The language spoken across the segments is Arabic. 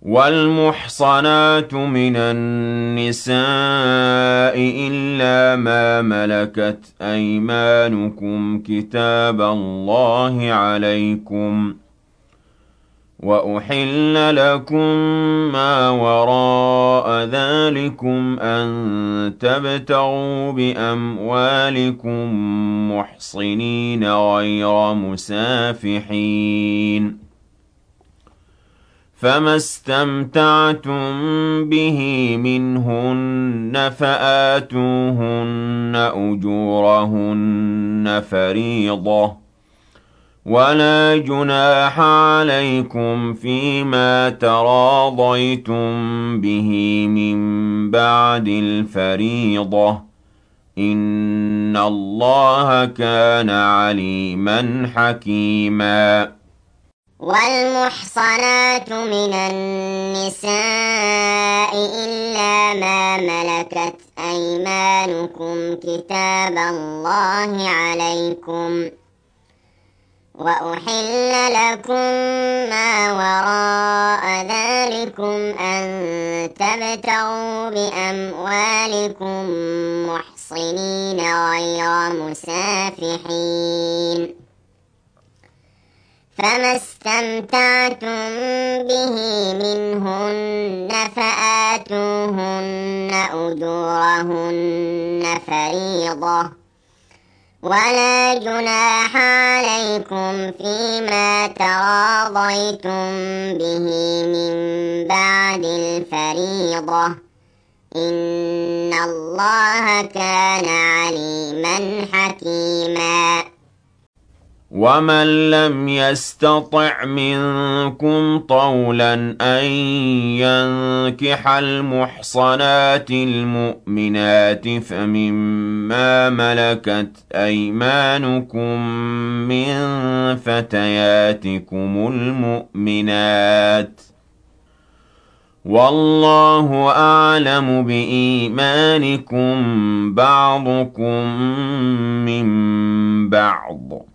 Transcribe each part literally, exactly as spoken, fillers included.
وَالْمُحْصَنَاتُ مِنَ النِّسَاءِ إِلَّا مَا مَلَكَتْ أَيْمَانُكُمْ كِتَابَ اللَّهِ عَلَيْكُمْ ۚ وَأُحِلَّ لَكُم مَّا وَرَاءَ ذَٰلِكُمْ أَن تَبْتَغُوا بِأَمْوَالِكُم مُّحْصِنِينَ غَيْرَ مُسَافِحِينَ ۚ فَمَا اسْتَمْتَعْتُم بِهِ مِنْهُنَّ فَآتُوهُنَّ أُجُورَهُنَّ فَرِيضَةً ۚ وَلَا جُنَاحَ عَلَيْكُمْ فِيمَا تَرَاضَيْتُم بِهِ مِن بَعْدِ الْفَرِيضَةِ ۚ إِنَّ اللَّهَ كَانَ عَلِيمًا حَكِيمًا. وَالْمُحْصَنَاتُ مِنَ النِّسَاءِ إِلَّا مَا مَلَكَتْ أَيْمَانُكُمْ كِتَابَ اللَّهِ عَلَيْكُمْ ۚ وَأُحِلَّ لَكُم مَّا وَرَاءَ ذَٰلِكُمْ أَن تَبْتَغُوا بِأَمْوَالِكُم مُّحْصِنِينَ غَيْرَ مُسَافِحِينَ ۚ فَمَا اسْتَمْتَعْتُم بِهِ مِنْهُنَّ فَآتُوهُنَّ أُجُورَهُنَّ فَرِيضَةً ۚ وَلَا جُنَاحَ عَلَيْكُمْ فِيمَا تَرَاضَيْتُم بِهِ مِن بَعْدِ الْفَرِيضَةِ ۚ إِنَّ اللَّهَ كَانَ عَلِيمًا حَكِيمًا. وَمَن لَّمْ يَسْتَطِعْ مِنكُمْ طَوْلًا أَن يَنكِحَ الْمُحْصَنَاتِ الْمُؤْمِنَاتِ فَمِمَّا مَلَكَتْ أَيْمَانُكُم مِّن فَتَيَاتِكُمُ الْمُؤْمِنَاتِ ۚ وَاللَّهُ أَعْلَمُ بِإِيمَانِكُم ۚ بَعْضُكُم مِّن بَعْضٍ ۚ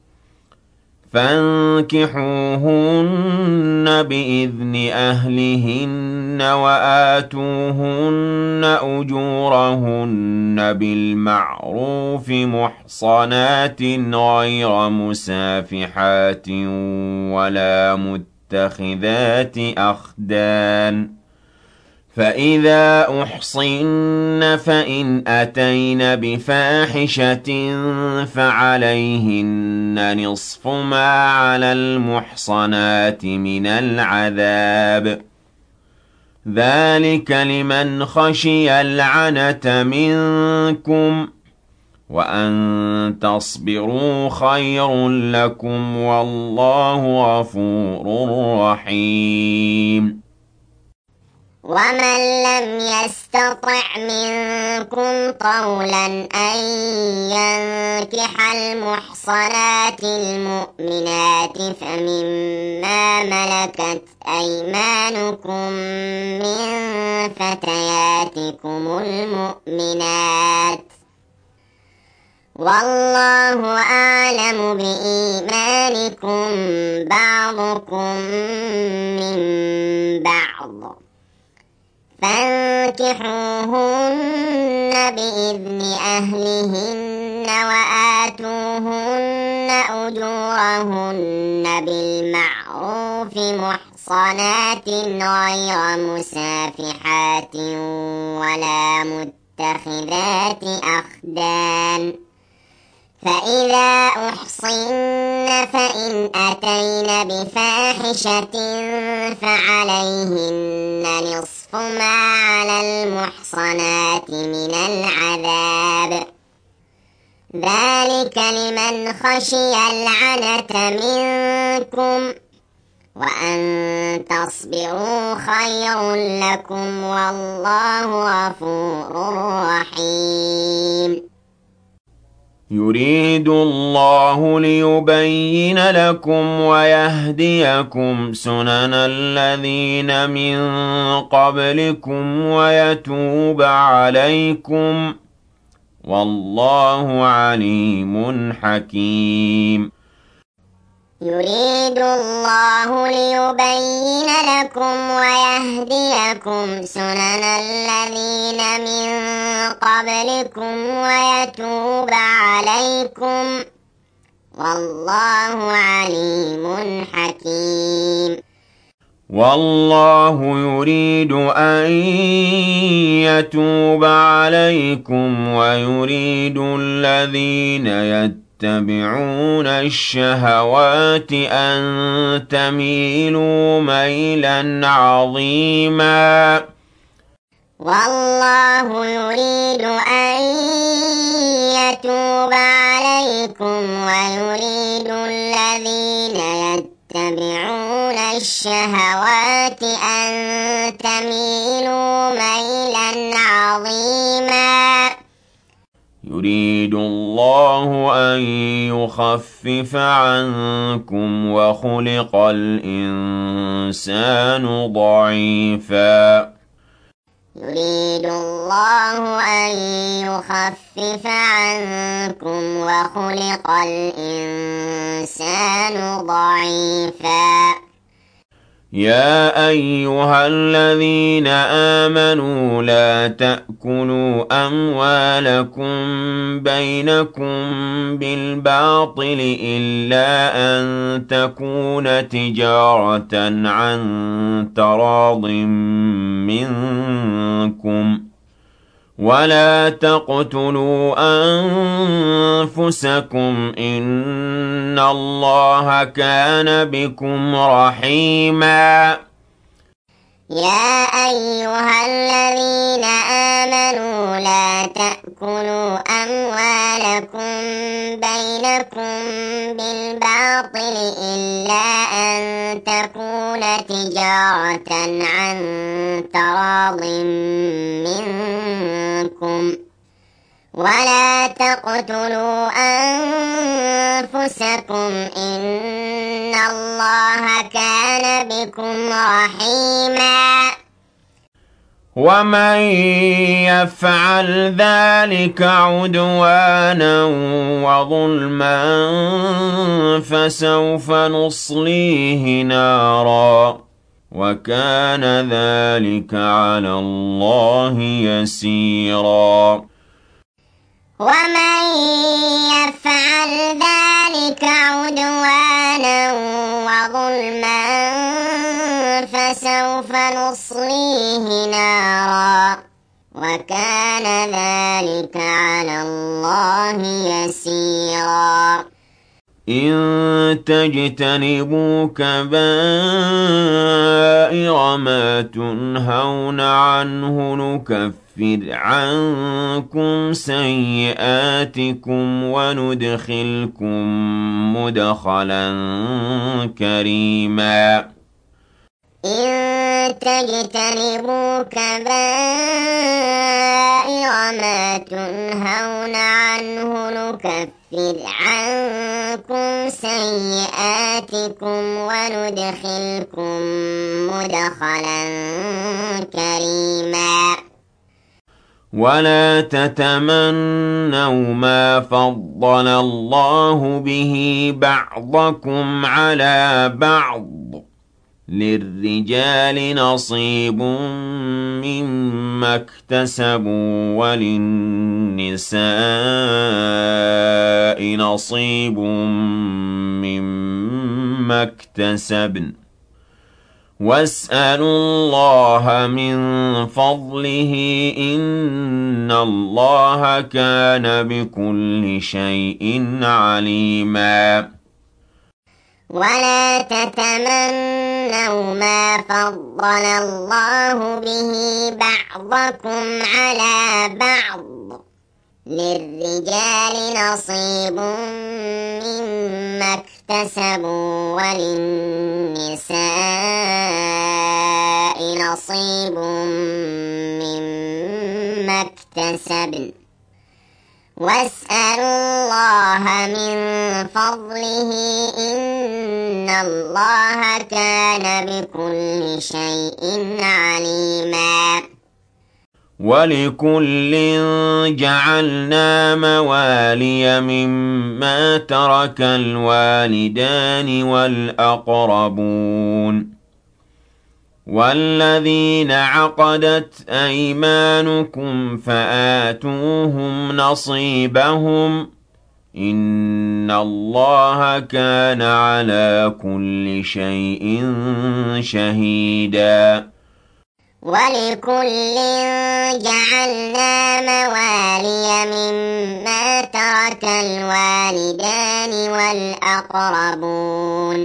فَانكِحُوهُنَّ بِإِذْنِ أَهْلِهِنَّ وَآتُوهُنَّ أُجُورَهُنَّ بِالْمَعْرُوفِ مُحْصَنَاتٍ غَيْرَ مُسَافِحَاتٍ وَلَا مُتَّخِذَاتِ أَخْدَانٍ ۚ فَإِذَا أُحْصِنَّ فَإِنْ أَتَيْنَ بِفَاحِشَةٍ فَعَلَيْهِنَّ نِصْفُ مَا عَلَى الْمُحْصَنَاتِ مِنَ الْعَذَابِ ۚ ذَٰلِكَ لِمَنْ خَشِيَ الْعَنَتَ مِنكُمْ ۚ وَأَن تَصْبِرُوا خَيْرٌ لَّكُمْ ۗ وَاللَّهُ غَفُورٌ رَّحِيمٌ. وَمَن لَّمْ يَسْتَطِعْ مِنكُمْ طَوْلًا أَن يَنكِحَ الْمُحْصَنَاتِ الْمُؤْمِنَاتِ فَمِمَّا مَلَكَتْ أَيْمَانُكُم مِّن فَتَيَاتِكُمُ الْمُؤْمِنَاتِ ۚ وَاللَّهُ أَعْلَمُ بِإِيمَانِكُم ۚ بَعْضُكُم مِّن بَعْضٍ ۚ فَانكِحُوهُنَّ بِإِذْنِ أَهْلِهِنَّ وَآتُوهُنَّ أُجُورَهُنَّ بِالْمَعْرُوفِ مُحْصَنَاتٍ غَيْرَ مُسَافِحَاتٍ وَلَا مُتَّخِذَاتِ أَخْدَانٍ ۚ فَإِذَا أُحْصِنَّ فَإِنْ أَتَيْنَ بِفَاحِشَةٍ فَعَلَيْهِنَّ نِصْفُ مَا عَلَى الْمُحْصَنَاتِ مِنَ الْعَذَابِ ۚ ذَٰلِكَ لِمَنْ خَشِيَ الْعَنَتَ مِنكُمْ ۚ وَأَن تَصْبِرُوا خَيْرٌ لَّكُمْ ۗ وَاللَّهُ غَفُورٌ رَّحِيمٌ. يُرِيدُ اللَّهُ لِيُبَيِّنَ لَكُمْ وَيَهْدِيَكُمْ سُنَنَ الَّذِينَ مِن قَبْلِكُمْ وَيَتُوبَ عَلَيْكُمْ ۗ وَاللَّهُ عَلِيمٌ حَكِيمٌ. يريد الله ليبين لكم ويهديكم سنن الذين من قبلكم ويتوب عليكم والله عليم حكيم. والله يريد أن يتوب عليكم ويريد الذين يتبعون الشهوات أن تميلوا ميلا عظيما. والله يريد أن يتوب عليكم ويريد الذين يتبعون الشهوات أن تميلوا ميلا عظيما. يريد الله أن يخفف عنكم وخلق الإنسان ضعيفا. يريد الله أن يخفف عنكم وخلق الإنسان ضعيفا. يا أيها الذين آمنوا لا تأكلوا أموالكم بينكم بالباطل إلا أن تكون تجارة عن تراض منكم ولا تقتلوا أنفسكم إن الله كان بكم رحيما. يا أيها الذين آمنوا لا تأكلوا أموالكم بينكم بالباطل إلا أن تكون تجارة عن تراض منكم ولا تقتلوا أنفسكم إن الله كان بكم رحيما. ومن يفعل ذلك عدوانا وظلما فسوف نصليه نارا وكان ذلك على الله يسيرا. ومن يفعل ذلك عدوانا وظلما فسوف نصليه نارا وكان ذلك على الله يسيرا. إن تجتنبوا كبائر ما تنهون عنه نكفر عنكم سيئاتكم وندخلكم مدخلا كريما. إن تجتنبوا كبائر ما تنهون عنه نكفر عنكم سيئاتكم وندخلكم مدخلا كريما. ولا تتمنوا ما فضل الله به بعضكم على بعض للرجال نصيب مما اكتسبوا وللنساء نصيب مما اكتسبن واسألوا الله من فضله إن الله كان بكل شيء عليما. ولا تتمنوا ما فضل الله به بعضكم على بعض للرجال نصيب مما اكتسبوا وللنساء نصيب مما اكتسبن واسألوا الله من فضله إن الله كان بكل شيء عليما. وَلِكُلٍّ جَعَلْنَا مَوَالِيَ مِمَّا تَرَكَ الْوَالِدَانِ وَالْأَقْرَبُونَ وَالَّذِينَ عَقَدَتْ أَيْمَانُكُمْ فَآتُوهُمْ نَصِيبَهُمْ ۖ إِنَّ اللَّهَ كَانَ عَلَىٰ كُلِّ شَيْءٍ شَهِيدًا. وَلِكُلٍّ جَعَلْنَا مَوَالِيَ مِمَّا تَرَكَ الْوَالِدَانِ وَالْأَقْرَبُونَ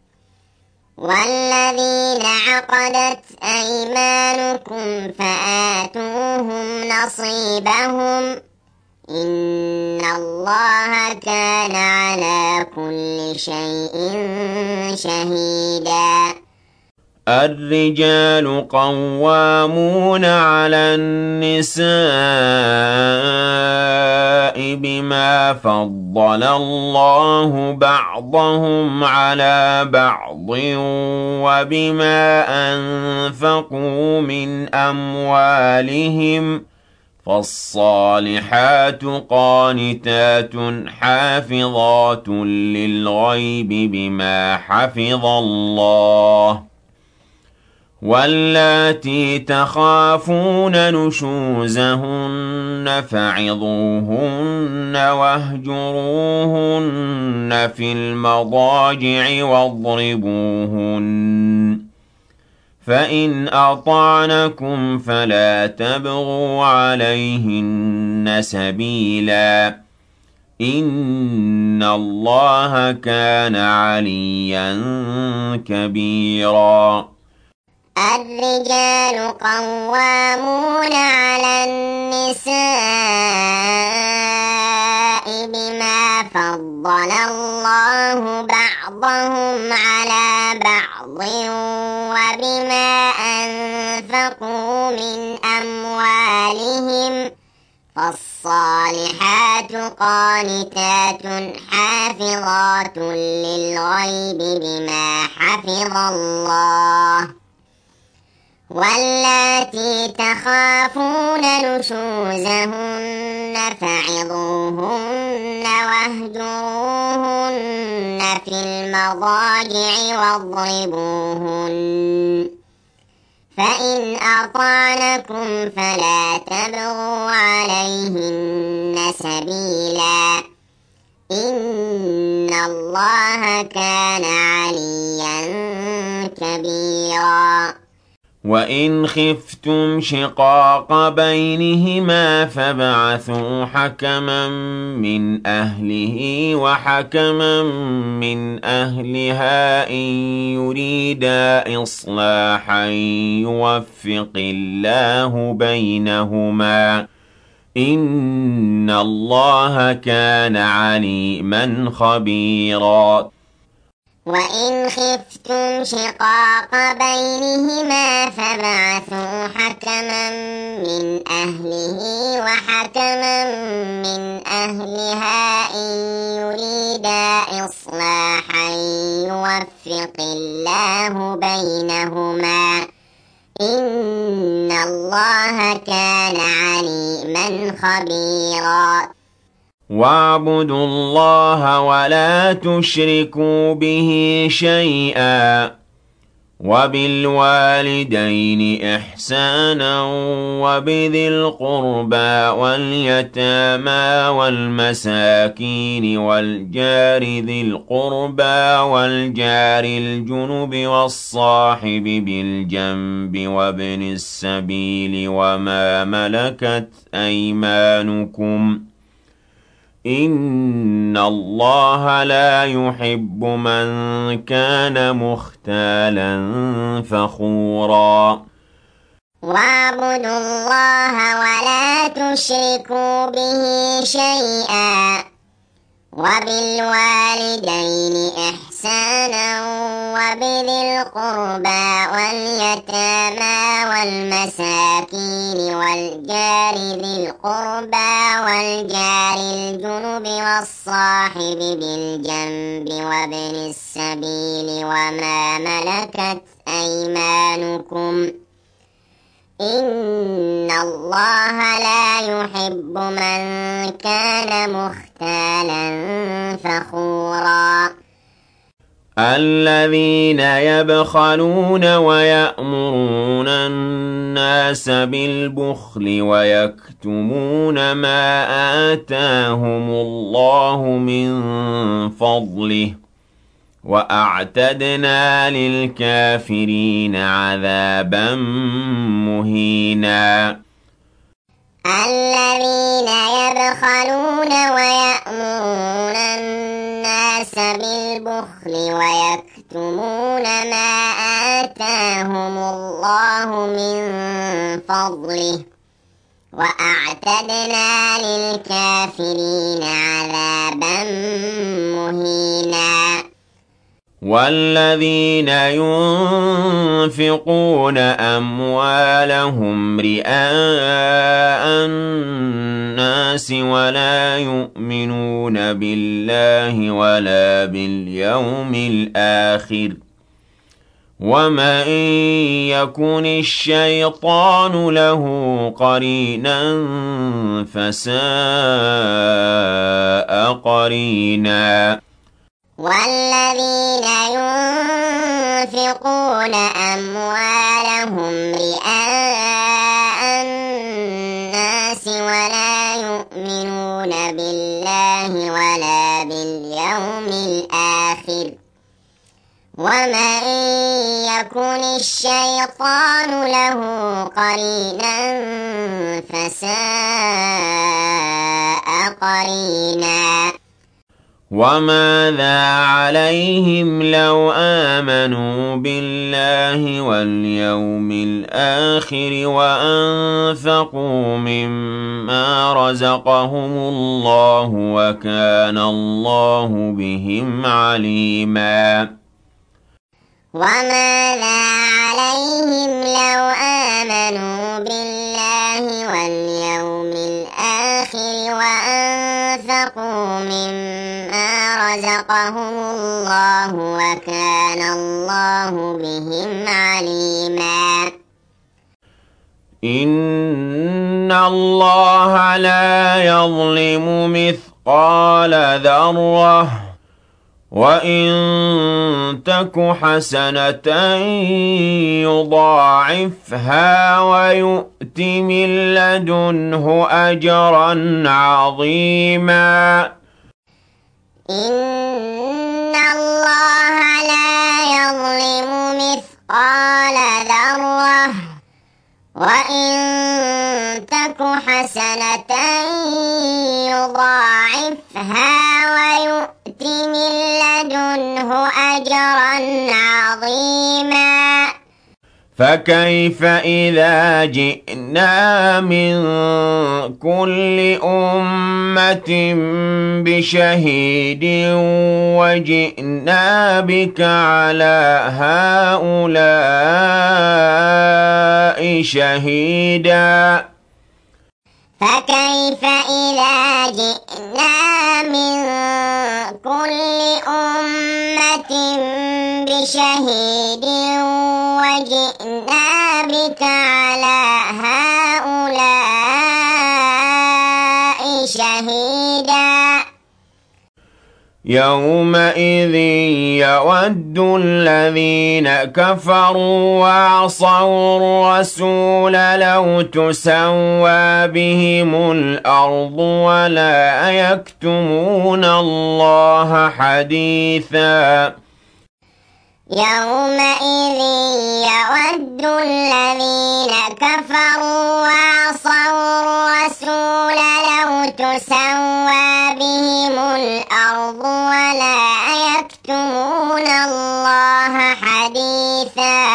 وَالَّذِينَ عَقَدَتْ أَيْمَانُكُمْ فَآتُوهُمْ نَصِيبَهُمْ ۖ إِنَّ اللَّهَ كَانَ عَلَىٰ كُلِّ شَيْءٍ شَهِيدًا. الرِّجَالُ قَوَّامُونَ عَلَى النِّسَاءِ بِمَا فَضَّلَ اللَّهُ بَعْضَهُمْ عَلَىٰ بَعْضٍ وَبِمَا أَنفَقُوا مِنْ أَمْوَالِهِمْ ۚ فَالصَّالِحَاتُ قَانِتَاتٌ حَافِظَاتٌ لِّلْغَيْبِ بِمَا حَفِظَ اللَّهُ. وَاللَّاتِي تَخَافُونَ نُشُوزَهُنَّ فَعِظُوهُنَّ وَاهْجُرُوهُنَّ فِي الْمَضَاجِعِ وَاضْرِبُوهُنَّ ۖ فَإِنْ أَطَعْنَكُمْ فَلَا تَبْغُوا عَلَيْهِنَّ سَبِيلًا ۗ إِنَّ اللَّهَ كَانَ عَلِيًّا كَبِيرًا. الرِّجَالُ قَوَّامُونَ عَلَى النِّسَاءِ بِمَا فَضَّلَ اللَّهُ بَعْضَهُمْ عَلَىٰ بَعْضٍ وَبِمَا أَنفَقُوا مِنْ أَمْوَالِهِمْ ۚ فَالصَّالِحَاتُ قَانِتَاتٌ حَافِظَاتٌ لِّلْغَيْبِ بِمَا حَفِظَ اللَّهُ. وَاللَّاتِي تَخَافُونَ نُشُوزَهُنَّ فَعِظُوهُنَّ وَاهْجُرُوهُنَّ فِي الْمَضَاجِعِ وَاضْرِبُوهُنَّ ۖ فَإِنْ أَطَعْنَكُمْ فَلَا تَبْغُوا عَلَيْهِنَّ سَبِيلًا ۗ إِنَّ اللَّهَ كَانَ عَلِيًّا كَبِيرًا. وَإِنْ خِفْتُمْ شِقَاقَ بَيْنِهِمَا فَابْعَثُوا حَكَمًا مِّنْ أَهْلِهِ وَحَكَمًا مِّنْ أَهْلِهَا إِن يُرِيدَا إِصْلَاحًا يُوَفِّقِ اللَّهُ بَيْنَهُمَا ۗ إِنَّ اللَّهَ كَانَ عَلِيمًا خَبِيرًا. وَإِنْ خِفْتُمْ شِقَاقَ بَيْنِهِمَا فَابْعَثُوا حَكَمًا مِّنْ أَهْلِهِ وَحَكَمًا مِّنْ أَهْلِهَا إِن يُرِيدَا إِصْلَاحًا يُوَفِّقِ اللَّهُ بَيْنَهُمَا ۗ إِنَّ اللَّهَ كَانَ عَلِيمًا خَبِيرًا. وَاعْبُدُوا اللَّهَ وَلَا تُشْرِكُوا بِهِ شَيْئًا ۖ وَبِالْوَالِدَيْنِ إِحْسَانًا وَبِذِي الْقُرْبَىٰ وَالْيَتَامَىٰ وَالْمَسَاكِينِ وَالْجَارِ ذِي الْقُرْبَىٰ وَالْجَارِ الْجُنُبِ وَالصَّاحِبِ بِالْجَنبِ وَابْنِ السَّبِيلِ وَمَا مَلَكَتْ أَيْمَانُكُمْ ۗ إِنَّ اللَّهَ لَا يُحِبُّ مَن كَانَ مُخْتَالًا فَخُورًا. وَاعْبُدُوا اللَّهَ وَلَا تُشْرِكُوا بِهِ شَيْئًا ۖ وَبِالْوَالِدَيْنِ إِحْسَانًا وَبِذِي الْقُرْبَىٰ وَالْيَتَامَىٰ وَالْمَسَاكِينِ وَالْجَارِ ذِي الْقُرْبَىٰ وَالْجَارِ الْجُنُبِ وَالصَّاحِبِ بِالْجَنبِ وَابْنِ السَّبِيلِ وَمَا مَلَكَتْ أَيْمَانُكُمْ ۗ إن الله لا يحب من كان مختالا فخورا الذين يبخلون ويأمرون الناس بالبخل ويكتمون ما آتاهم الله من فضله وأعتدنا للكافرين عذابا مهينا الذين يبخلون ويأمرون الناس بالبخل ويكتمون ما آتاهم الله من فضله وأعتدنا للكافرين عذابا مهينا والذين ينفقون أموالهم رئاء الناس ولا يؤمنون بالله ولا باليوم الآخر ومن يكن الشيطان له قرينا فساء قرينا والذين ينفقون أموالهم رئاء الناس ولا يؤمنون بالله ولا باليوم الآخر ومن يكن الشيطان له قرينا فساء قرينا وماذا عليهم لو آمنوا بالله واليوم الآخر وأنفقوا مما رزقهم الله وكان الله بهم عليما وماذا عليهم لو آمنوا بالله واليوم الآخر وأنفقوا مما رزقهم الله وكان الله بهم عليما إن الله لا يظلم مثقال ذرة وإن تك حسنة يضاعفها ويؤت من لدنه أجرا عظيما إن الله لا يظلم مثقال ذرة وإن تك حسنة يضاعفها ويؤت من لدنه أجرا عظيما فكيف إذا جئنا من كل أمة بشهيد وجئنا بك على هؤلاء شهيدا فكيف إذا جئنا من كل أمة بشهيد وجئنا بك على هؤلاء شهيدا يومئذ يود الذين كفروا وعصوا الرسول لو تسوى بهم الأرض ولا يكتمون الله حديثا يومئذ يود الذين كفروا وعصوا الرسول لو تسوى بهم الأرض ولا يكتمون الله حديثا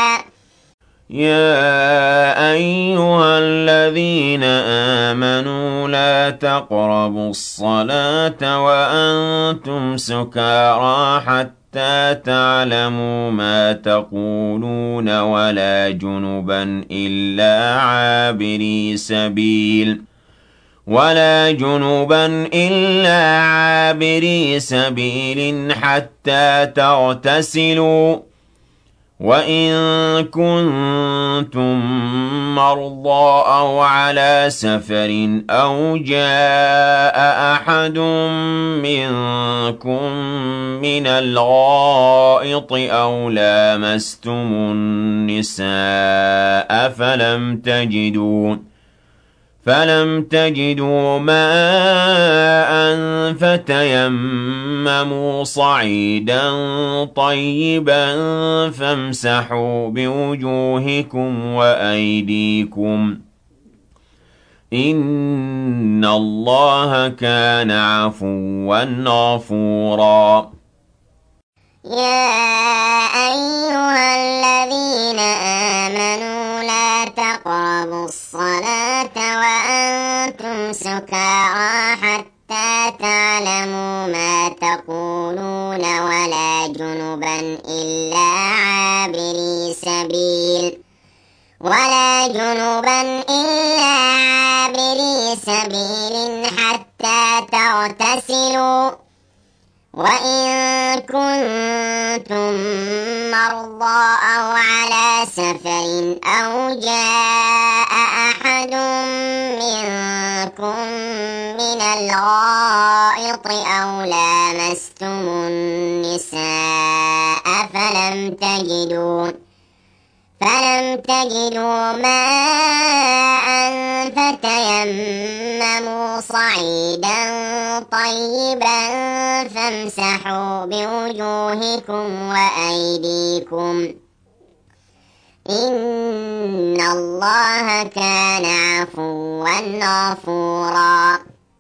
يا أيها الذين آمنوا لا تقربوا الصلاة وأنتم سكارى حتى تعلموا ما تقولون ولا جنبا إلا عابري سبيل ولا جنبا إلا عابري سبيل حتى تغتسلوا وَإِن كُنتُم مَّرْضَىٰ أَوْ عَلَىٰ سَفَرٍ أَوْ جَاءَ أَحَدٌ مِّنكُم مِّنَ الْغَائِطِ أَوْ لَامَسْتُمُ النِّسَاءَ فَلَمْ تَجِدُوا فَلَمْ تَجِدُوا مَاءً فَتَيَمَّمُوا صَعِيدًا طَيِّبًا فَامْسَحُوا بِوُجُوهِكُمْ وَأَيْدِيكُمْ ۗ إِنَّ اللَّهَ كَانَ عَفُوًّا غَفُورًا. يَا أَيُّهَا الَّذِينَ آمَنُوا لَا تَقْرَبُوا الصَّلَاةَ وَأَنتُمْ سُكَارَىٰ حَتَّىٰ تَعْلَمُوا مَا تَقُولُونَ وَلَا جُنُبًا إِلَّا عَابِرِي سَبِيلٍ وَلَا جُنُبًا إِلَّا عَابِرِي سَبِيلٍ حَتَّىٰ تَغْتَسِلُوا ۚ وَإِن كُنتُم مَّرْضَىٰ أَوْ عَلَىٰ سَفَرٍ أَوْ جَاءَ أَحَدٌ مِّنكُم مِّنَ الْغَائِطِ أَوْ لَامَسْتُمُ النِّسَاءَ فَلَمْ تَجِدُوا فَلَمْ تَجِدُوا مَاءً فَتَيَمَّمُوا صَعِيدًا طَيِّبًا فَامْسَحُوا بِوُجُوهِكُمْ وَأَيْدِيكُمْ ۗ إِنَّ اللَّهَ كَانَ عَفُوًّا غَفُورًا.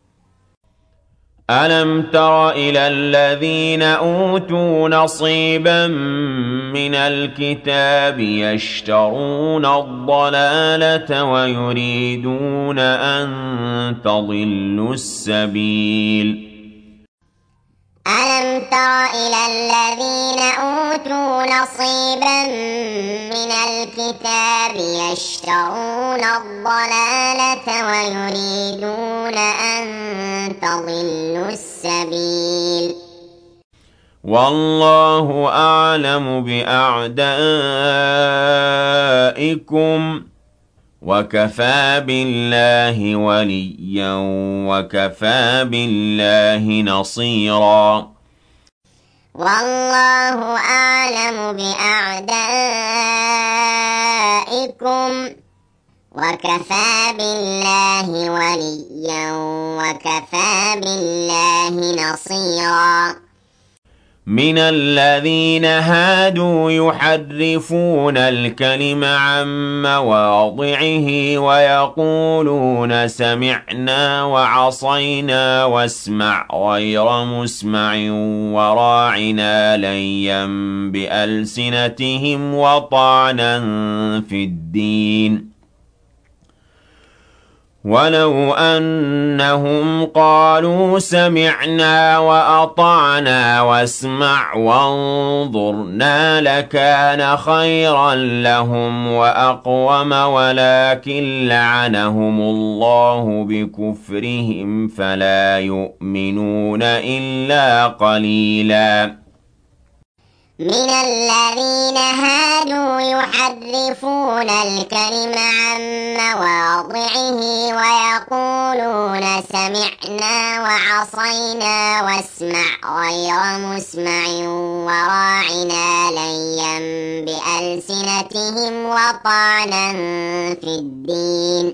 أَلَمْ تَرَ إِلَى الَّذِينَ أُوتُوا نَصِيبًا مِّنَ الْكِتَابِ يَشْتَرُونَ الضَّلَالَةَ وَيُرِيدُونَ أَن تَضِلُّوا السَّبِيلَ. أَلَمْ تَرَ إِلَى الَّذِينَ أُوتُوا نَصِيبًا مِّنَ الْكِتَابِ يَشْتَرُونَ الضَّلَالَةَ وَيُرِيدُونَ أَن تَضِلُّوا السَّبِيلَ. وَاللَّهُ أَعْلَمُ بِأَعْدَائِكُمْ ۚ وَكَفَىٰ بِاللَّهِ وَلِيًّا وَكَفَىٰ بِاللَّهِ نَصِيرًا. وَاللَّهُ أَعْلَمُ بِأَعْدَائِكُمْ ۚ وَكَفَىٰ بِاللَّهِ وَلِيًّا وَكَفَىٰ بِاللَّهِ نَصِيرًا. مِنَ الَّذِينَ هَادُوا يُحَرِّفُونَ الْكَلِمَ عَن مَّوَاضِعِهِ وَيَقُولُونَ سَمِعْنَا وَعَصَيْنَا وَاسْمَعْ غَيْرَ مُسْمَعٍ وَرَاعِنَا لَيًّا بِأَلْسِنَتِهِمْ وَطَعْنًا فِي الدِّينِ. وَلَوْ أَنَّهُمْ قَالُوا سَمِعْنَا وَأَطَعْنَا وَاسْمَعْ وَانظُرْنَا لَكَانَ خَيْرًا لَّهُمْ وَأَقْوَمَ وَلَٰكِن لَّعَنَهُمُ اللَّهُ بِكُفْرِهِمْ فَلَا يُؤْمِنُونَ إِلَّا قَلِيلًا. مِنَ الَّذِينَ هَادُوا يُحَرِّفُونَ الْكَلِمَ عَن مَّوَاضِعِهِ وَيَقُولُونَ سَمِعْنَا وَعَصَيْنَا وَاسْمَعْ غَيْرَ مُسْمَعٍ وَرَاعِنَا لَيًّا بِأَلْسِنَتِهِمْ وَطَعْنًا فِي الدِّينِ.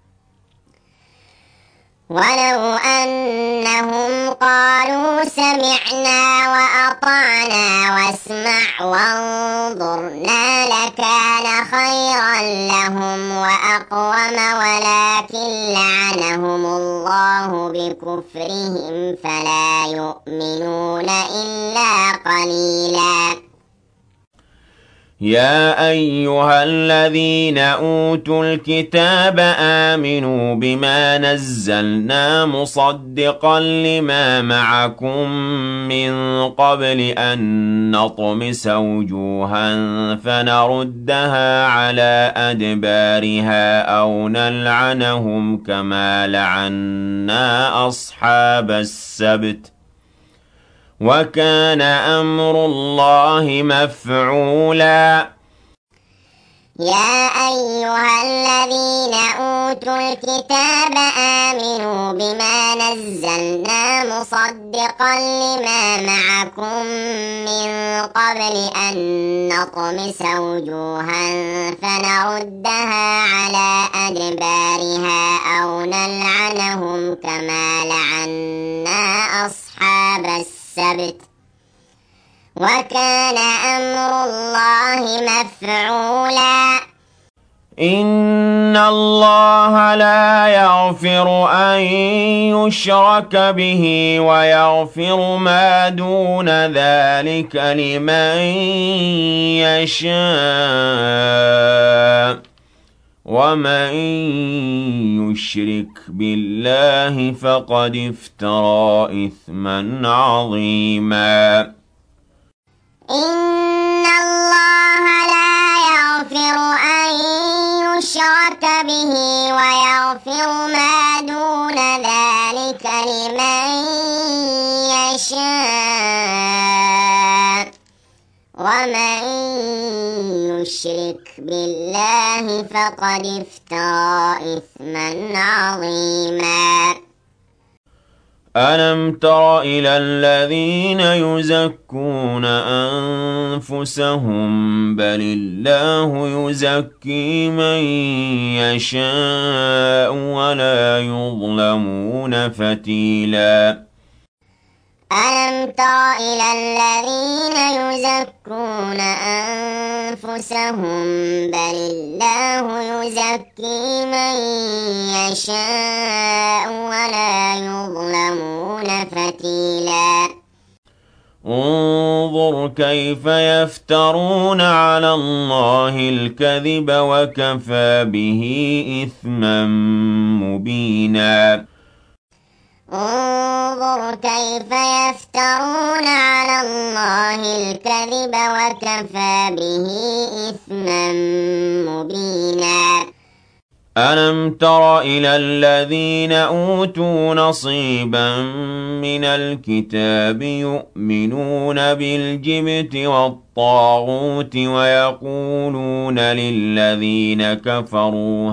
وَلَوْ أَنَّهُمْ قَالُوا سَمِعْنَا وَأَطَعْنَا وَاسْمَعْ وَانظُرْنَا لَكَانَ خَيْرًا لَّهُمْ وَأَقْوَمَ وَلَٰكِن لَّعَنَهُمُ اللَّهُ بِكُفْرِهِمْ فَلَا يُؤْمِنُونَ إِلَّا قَلِيلًا. يَا أَيُّهَا الَّذِينَ أُوتُوا الْكِتَابَ آمِنُوا بِمَا نَزَّلْنَا مُصَدِّقًا لِّمَا مَعَكُم مِّن قَبْلِ أَن نَّطْمِسَ وُجُوهًا فَنَرُدَّهَا عَلَىٰ أَدْبَارِهَا أَوْ نَلْعَنَهُمْ كَمَا لَعَنَّا أَصْحَابَ السَّبْتِ ۚ وَكَانَ أَمْرُ اللَّهِ مَفْعُولًا. يا أيها الذين أوتوا الكتاب آمنوا بما نزلنا مصدقا لما معكم من قبل أن نطمس وجوها فنردها على أدبارها أو نلعنهم كما لعنا أصحاب السبت وكان أمر الله مفعولا إن الله لا يغفر أن يشرك به ويغفر ما دون ذلك لمن يشاء ومن يشرك بالله فقد افترى إثما عظيما إن الله لا يغفر أن يشرك به ويغفر ما دون ذلك لمن يشاء ومن يشرك بالله فقد افترى إثما عظيما ألم تر إلى الذين يزكون أنفسهم بل الله يزكي من يشاء ولا يظلمون فتيلا ألم تر إلى الذين يزكون أنفسهم بل الله يزكي من يشاء ولا يظلمون فتيلا انظر كيف يفترون على الله الكذب وكفى به إثما مبينا انظر كيف يفترون على الله الكذب وكفى به إثما مبينا ألم تر إلى الذين أوتوا نصيبا من الكتاب يؤمنون بالجبت والطاغوت ويقولون للذين كفروا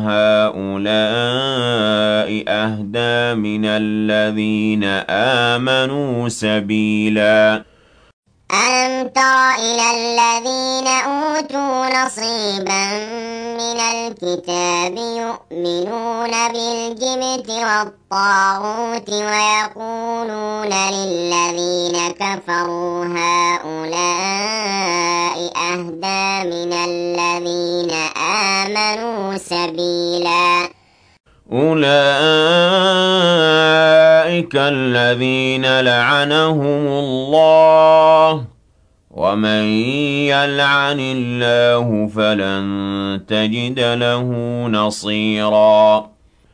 هؤلاء أهدى من الذين آمنوا سبيلا ألم تر إلى الذين أوتوا نصيبا من الكتاب يؤمنون بالجبت والطاغوت ويقولون للذين كفروا هؤلاء أهدى من الذين آمنوا سبيلا أولئك الذين لعنهم الله ومن يلعن الله فلن تجد له نصيرا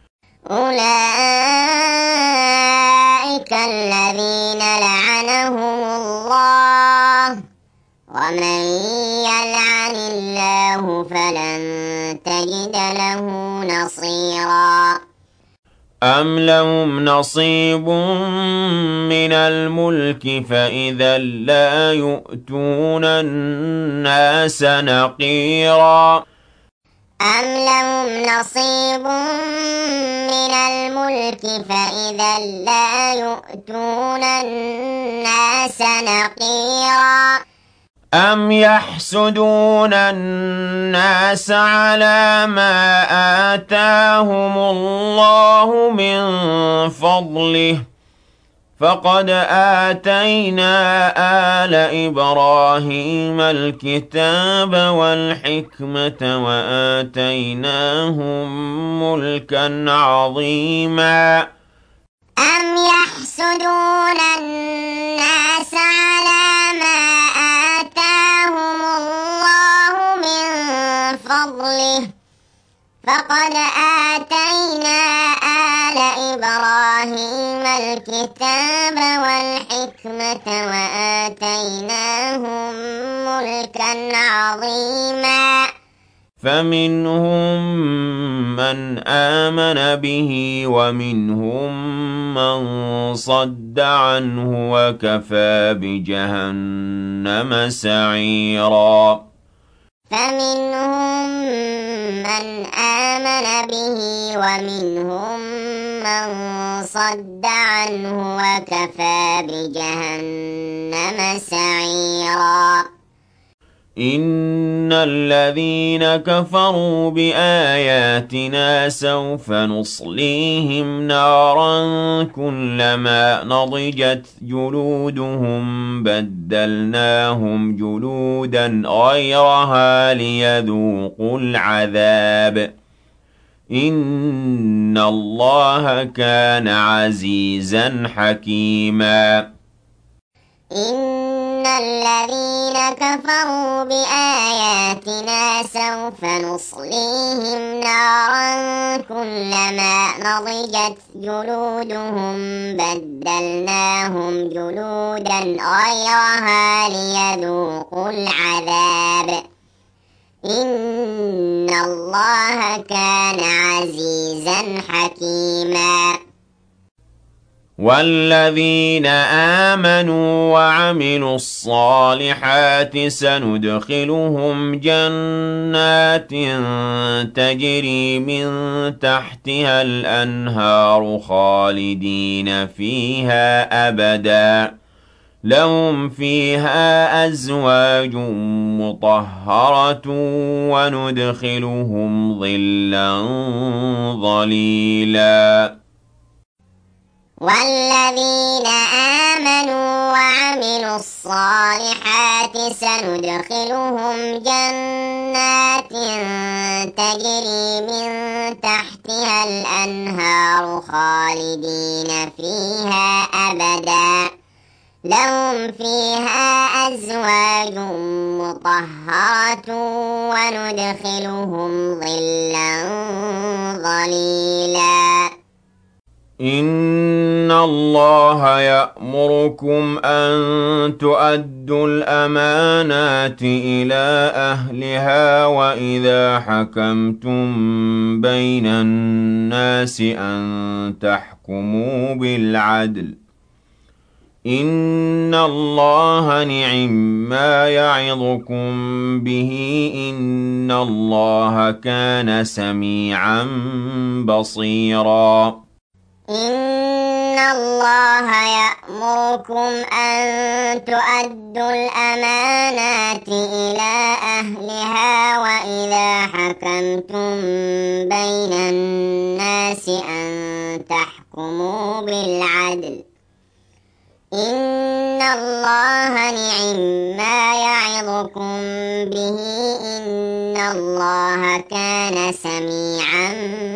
أولئك الذين لعنهم الله ومن يلعن الله فلن تجد له نصيرا أم لهم نصيب من الملك فإذا لا يؤتون الناس نقيرا أم لهم نصيب من الملك فإذا لا يؤتون الناس نقيرا أم يحسدون الناس على ما آتاهم الله من فضله فقد آتينا آل إبراهيم الكتاب والحكمة وآتيناهم ملكا عظيما أم يحسدون الناس على ما آتاهم الله من فضله فقد آتينا آل إبراهيم الكتاب والحكمة وآتيناهم ملكا عظيما فمنهم من آمن به ومنهم من صد عنه وكفى بجهنم سعيرا فمنهم من آمن به ومنهم من صد عنه وكفى بجهنم سعيرا إن الذين كفروا بآياتنا سوف نصليهم نارا كلما نضجت جلودهم بدلناهم جلودا غيرها ليذوقوا العذاب إن الله كان عزيزا حكيما إن الذين كفروا بآياتنا سوف نصليهم نارا كلما نضجت جلودهم بدلناهم جلودا غيرها ليذوقوا العذاب إن الله كان عزيزا حكيما والذين آمنوا وعملوا الصالحات سندخلهم جنات تجري من تحتها الأنهار خالدين فيها أبدا لهم فيها أزواج مطهرة وندخلهم ظلا ظليلا والذين آمنوا وعملوا الصالحات سندخلهم جنات تجري من تحتها الأنهار خالدين فيها أبدا لهم فيها أزواج مطهرة وندخلهم ظلا ظليلا إن الله يأمركم أن تؤدوا الأمانات إلى أهلها وإذا حكمتم بين الناس أن تحكموا بالعدل إن الله نعم ما يعظكم به إن الله كان سميعا بصيرا إن الله يأمركم أن تؤدوا الأمانات إلى أهلها وإذا حكمتم بين الناس أن تحكموا بالعدل إن الله نعم ما يعظكم به إن الله كان سميعا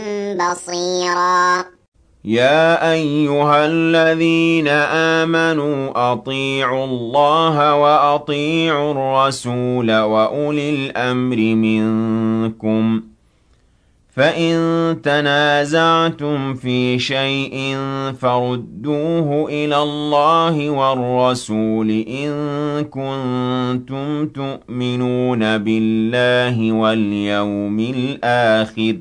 بصيرا يا أيها الذين آمنوا أطيعوا الله وأطيعوا الرسول وأولي الأمر منكم فإن تنازعتم في شيء فردوه إلى الله والرسول إن كنتم تؤمنون بالله واليوم الآخر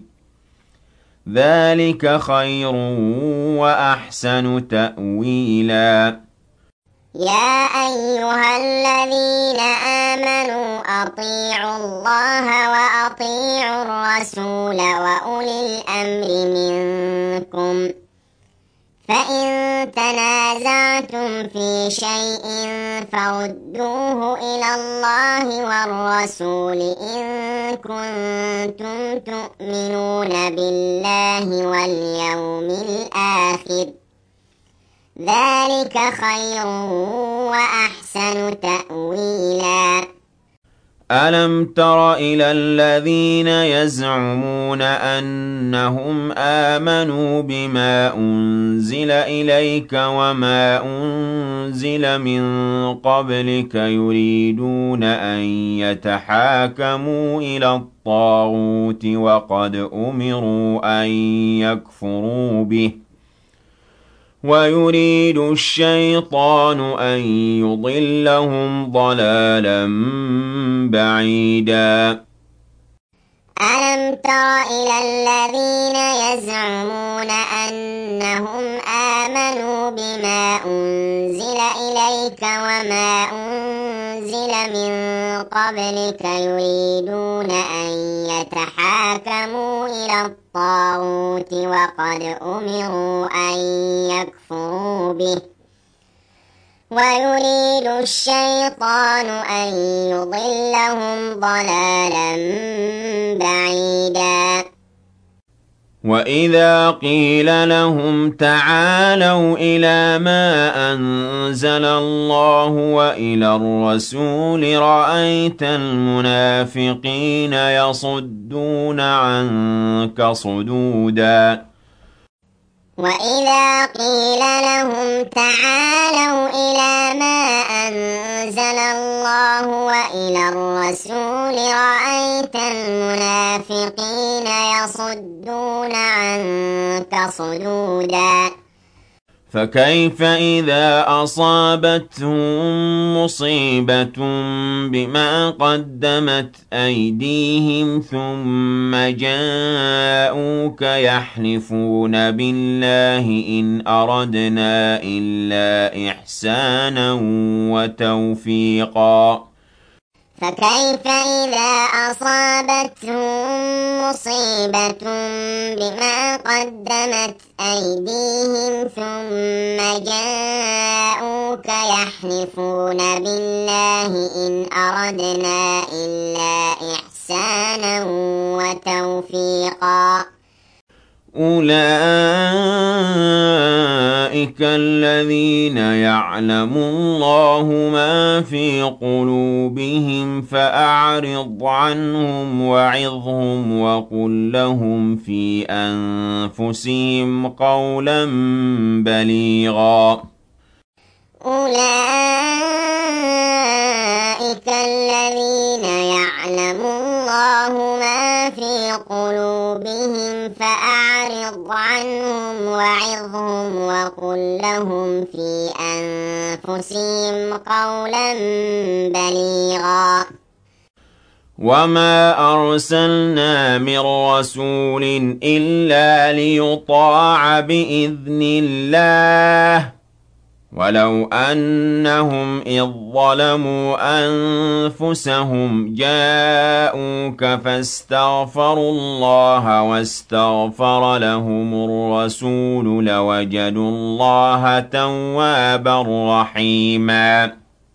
ذلك خير وأحسن تأويلا يا أيها الذين آمنوا أطيعوا الله وأطيعوا الرسول وأولي الأمر منكم فإن تنازعتم في شيء فردوه إلى الله والرسول إن كنتم تؤمنون بالله واليوم الآخر ذلك خير وأحسن تأويلا ألم تر إلى الذين يزعمون أنهم آمنوا بما أنزل إليك وما أنزل من قبلك يريدون أن يتحاكموا إلى الطاغوت وقد أمروا أن يكفروا به ويريد الشيطان أن يضلهم ضلالا بعيدا ألم تر إلى الذين يزعمون أنهم آمنوا بما أنزل إليك وما أنزل من قبلك يريدون أن يتحاكموا إلى الطاغوت وقد أمروا أن يكفروا به ويريد الشيطان أن يضلهم ضلالا بعيدا. وَإِذَا قِيلَ لَهُمْ تَعَالَوْا إِلَى مَا أَنزَلَ اللَّهُ وَإِلَى الرَّسُولِ رَأَيْتَ الْمُنَافِقِينَ يَصُدُّونَ عَنكَ صُدُودًا. وَإِذَا قِيلَ لَهُمْ تَعَالَوْا إِلَى مَا أَنزَلَ اللَّهُ وَإِلَى الرَّسُولِ رَأَيْتَ الْمُنَافِقِينَ يَصُدُّونَ عَنكَ صُدُودًا. فَكَيْفَ إِذَا أَصَابَتْهُم مُّصِيبَةٌ بِمَا قَدَّمَتْ أَيْدِيهِمْ ثُمَّ جَاءُوكَ يَحْلِفُونَ بِاللَّهِ إِنْ أَرَدْنَا إِلَّا إِحْسَانًا وَتَوْفِيقًا. فكيف إذا أصابتهم مصيبة بما قدمت أيديهم ثم جاءوك يحلفون بالله إن أردنا إلا إحسانا وتوفيقا. أولئك الذين يعلم الله ما في قلوبهم فأعرض عنهم وعظهم وقل لهم في أنفسهم قولا بليغا. أولئك الذين يعلم الله ما في قلوبهم فأعرض عنهم وعظهم وقل لهم في أنفسهم قولا بليغا. وما أرسلنا من رسول إلا ليطاع بإذن الله ولو أنهم إذ ظلموا أنفسهم جاءوك فاستغفروا الله واستغفر لهم الرسول لوجدوا الله توابا رحيما.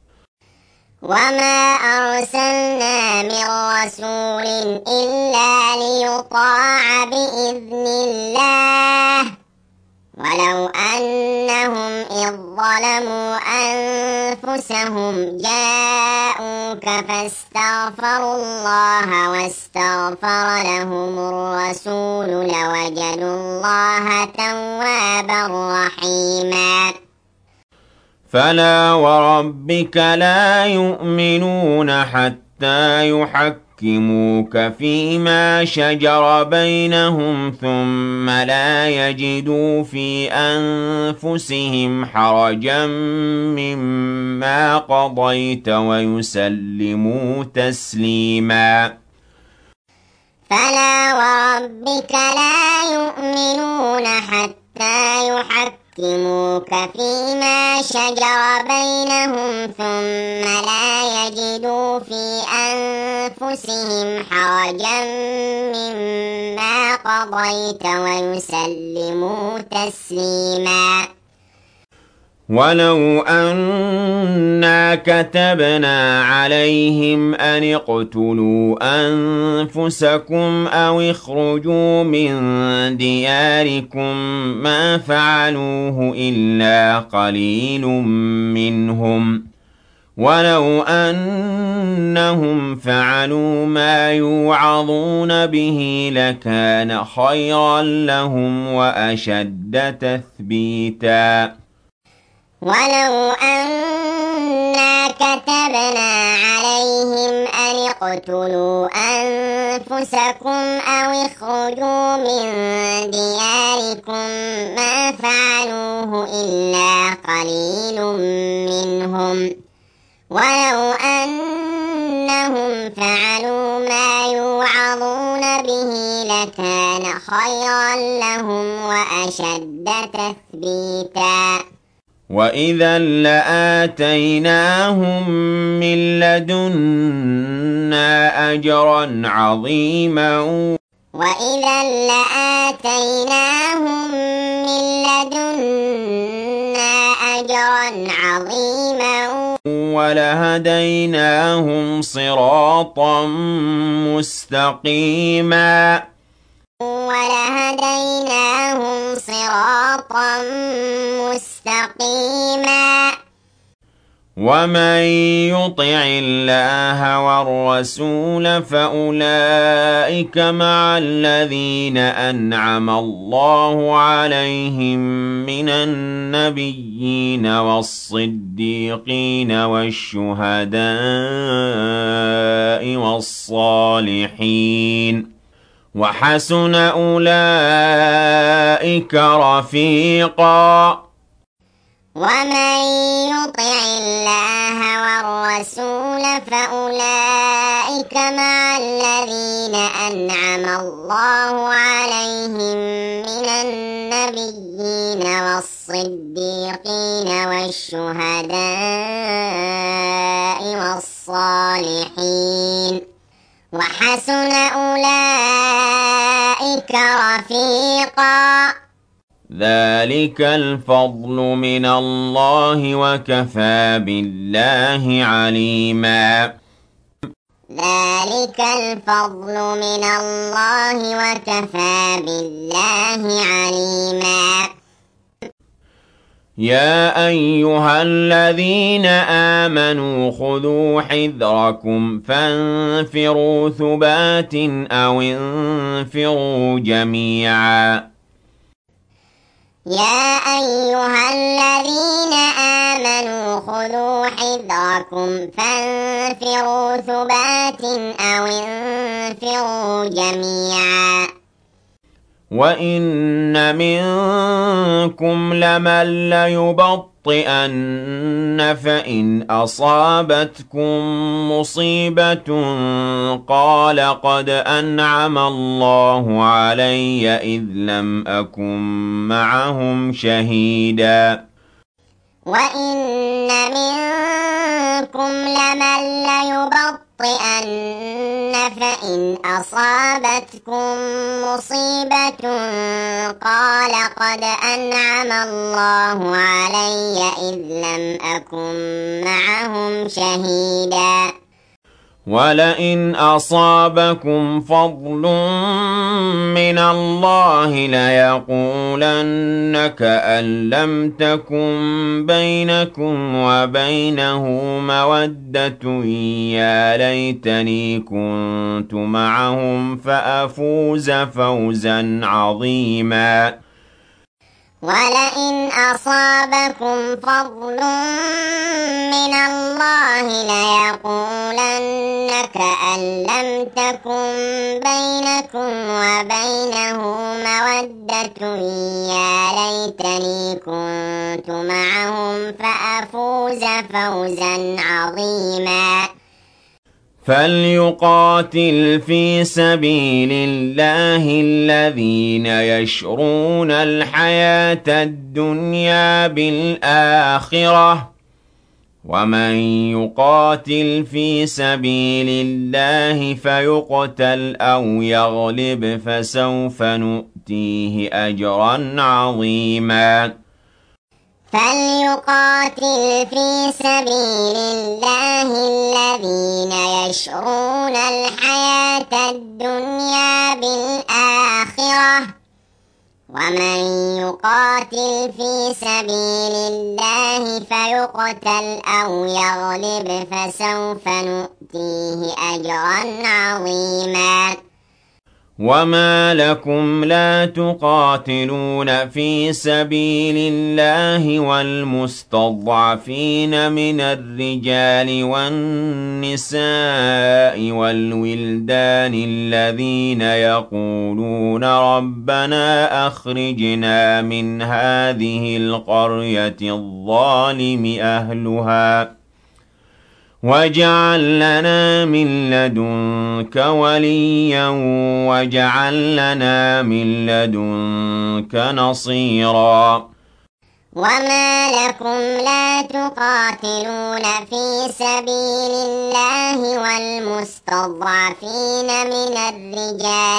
وما أرسلنا من رسول إلا ليطاع بإذن الله ولو أنهم إذ ظلموا أنفسهم جاءوك فاستغفروا الله واستغفر لهم الرسول لوجدوا الله توابا رحيما. فلا وربك لا يؤمنون حتى يحكموك فيما شجر بينهم ثم لا يجدوا في أنفسهم حرجا مما قضيت ويسلموا تسليما. فلا وربك لا يؤمنون حتى يحكموك فيما شجر بينهم ثم لا يجدوا في أنفسهم حرجا مما قضيت ويسلموا تسليما. ولو أنا كتبنا عليهم أن اقتلوا أنفسكم أو اخرجوا من دياركم ما فعلوه إلا قليل منهم ولو أنهم فعلوا ما يوعظون به لكان خيرا لهم وأشد تثبيتا. ولو أنا كتبنا عليهم أن اقتلوا أنفسكم أو اخرجوا من دياركم ما فعلوه إلا قليل منهم ولو أنهم فعلوا ما يوعظون به لكان خيرا لهم وأشد تثبيتا. وَإِذًا لَّآتَيْنَاهُم مِّن لَّدُنَّا أَجْرًا عَظِيمًا وَإِذًا لَّآتَيْنَاهُم مِّن لَّدُنَّا أَجْرًا عَظِيمًا وَلَهَدَيْنَاهُمْ صِرَاطًا مُّسْتَقِيمًا وَلَهَدَيْنَاهُمْ صِرَاطًا مُّسْتَقِيمًا وَمَن يُطِعِ اللَّهَ وَالرَّسُولَ فَأُولَٰئِكَ مَعَ الَّذِينَ أَنْعَمَ اللَّهُ عَلَيْهِم مِّنَ النَّبِيِّينَ وَالصِّدِّيقِينَ وَالشُّهَدَاءِ وَالصَّالِحِينَ وَحَسُنَ أُولَٰئِكَ رَفِيقًا وَمَن يُطِعِ اللَّهَ وَالرَّسُولَ فَأُولَٰئِكَ مَعَ الَّذِينَ أَنْعَمَ اللَّهُ عَلَيْهِم مِّنَ النَّبِيِّينَ وَالصِّدِّيقِينَ وَالشُّهَدَاءِ وَالصَّالِحِينَ وَحَسُنَ أُولَٰئِكَ رَفِيقًا ذَلِكَ الْفَضْلُ مِنَ اللَّهِ وَكَفَىٰ بِاللَّهِ عَلِيمًا ذَلِكَ الْفَضْلُ مِنَ اللَّهِ وَكَفَىٰ بِاللَّهِ عَلِيمًا يَا أَيُّهَا الَّذِينَ آمَنُوا خُذُوا حِذْرَكُمْ فَانفِرُوا ثُبَاتٍ أَوِ انفِرُوا جَمِيعًا يَا أَيُّهَا الَّذِينَ آمَنُوا خُذُوا حِذْرَكُمْ فَانفِرُوا ثُبَاتٍ أَوِ انفِرُوا جَمِيعًا وَإِنَّ مِنكُمْ لَمَن لَّيُبَطِّئَنَّ فَإِنْ أَصَابَتْكُم مُّصِيبَةٌ قَالَ قَدْ أَنْعَمَ اللَّهُ عَلَيَّ إِذْ لَمْ أَكُن مَّعَهُمْ شَهِيدًا وَإِنَّ مِنكُمْ لَمَن لَّيُبَطِّئَنَّ فَإِنْ أَصَابَتْكُم مُّصِيبَةٌ قَالَ قَدْ أَنْعَمَ اللَّهُ عَلَيَّ إِذْ لَمْ أَكُن مَّعَهُمْ شَهِيدًا وَلَئِنْ أَصَابَكُمْ فَضْلٌ مِّنَ اللَّهِ لَيَقُولَنَّ كَأَن لَّمْ تَكُن بَيْنَكُمْ وَبَيْنَهُ مَوَدَّةٌ يَا لَيْتَنِي كُنتُ مَعَهُمْ فَأَفُوزَ فَوْزًا عَظِيمًا وَلَئِنْ أَصَابَكُمْ فَضْلٌ مِّنَ اللَّهِ لَيَقُولَنَّ كَأَن لَّمْ تَكُن بَيْنَكُمْ وَبَيْنَهُ مَوَدَّةٌ يَا لَيْتَنِي كُنتُ مَعَهُمْ فَأَفُوزَ فَوْزًا عَظِيمًا فَلْيُقَاتِلْ فِي سَبِيلِ اللَّهِ الَّذِينَ يَشْرُونَ الْحَيَاةَ الدُّنْيَا بِالْآخِرَةِ ۖ وَمَن يُقَاتِلْ فِي سَبِيلِ اللَّهِ فَيُقْتَلْ أَوْ يَغْلِبْ فَسَوْفَ نُؤْتِيهِ أَجْرًا عَظِيمًا فَلْيُقَاتِلْ فِي سَبِيلِ اللَّهِ الَّذِينَ يَشْرُونَ الْحَيَاةَ الدُّنْيَا بِالْآخِرَةِ ۖ وَمَن يُقَاتِلْ فِي سَبِيلِ اللَّهِ فَيُقْتَلْ أَوْ يَغْلِبْ فَسَوْفَ نُؤْتِيهِ أَجْرًا عَظِيمًا وَمَا لَكُمْ لَا تُقَاتِلُونَ فِي سَبِيلِ اللَّهِ وَالْمُسْتَضْعَفِينَ مِنَ الرِّجَالِ وَالنِّسَاءِ وَالْوِلْدَانِ الَّذِينَ يَقُولُونَ رَبَّنَا أَخْرِجْنَا مِنْ هَٰذِهِ الْقَرْيَةِ الظَّالِمِ أَهْلُهَا وَاجْعَل لَّنَا مِن لَّدُنكَ وَلِيًّا وَاجْعَل لَّنَا مِن لَّدُنكَ نَصِيرًا وما لكم لا تقاتلون في سبيل الله والمستضعفين من الرجال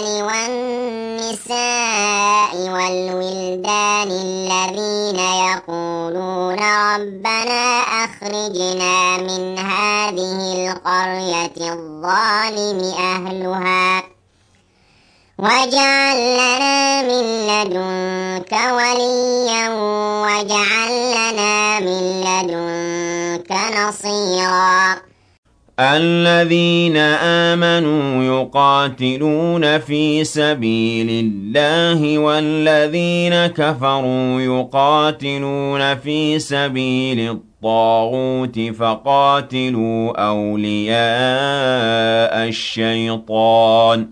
والنساء والولدان الذين يقولون ربنا أخرجنا من هذه القرية الظالم أهلها واجعل لنا من لدنك وليا واجعل لنا من لدنك نصيرا. الذين آمنوا يقاتلون في سبيل الله والذين كفروا يقاتلون في سبيل الطاغوت فقاتلوا أولياء الشيطان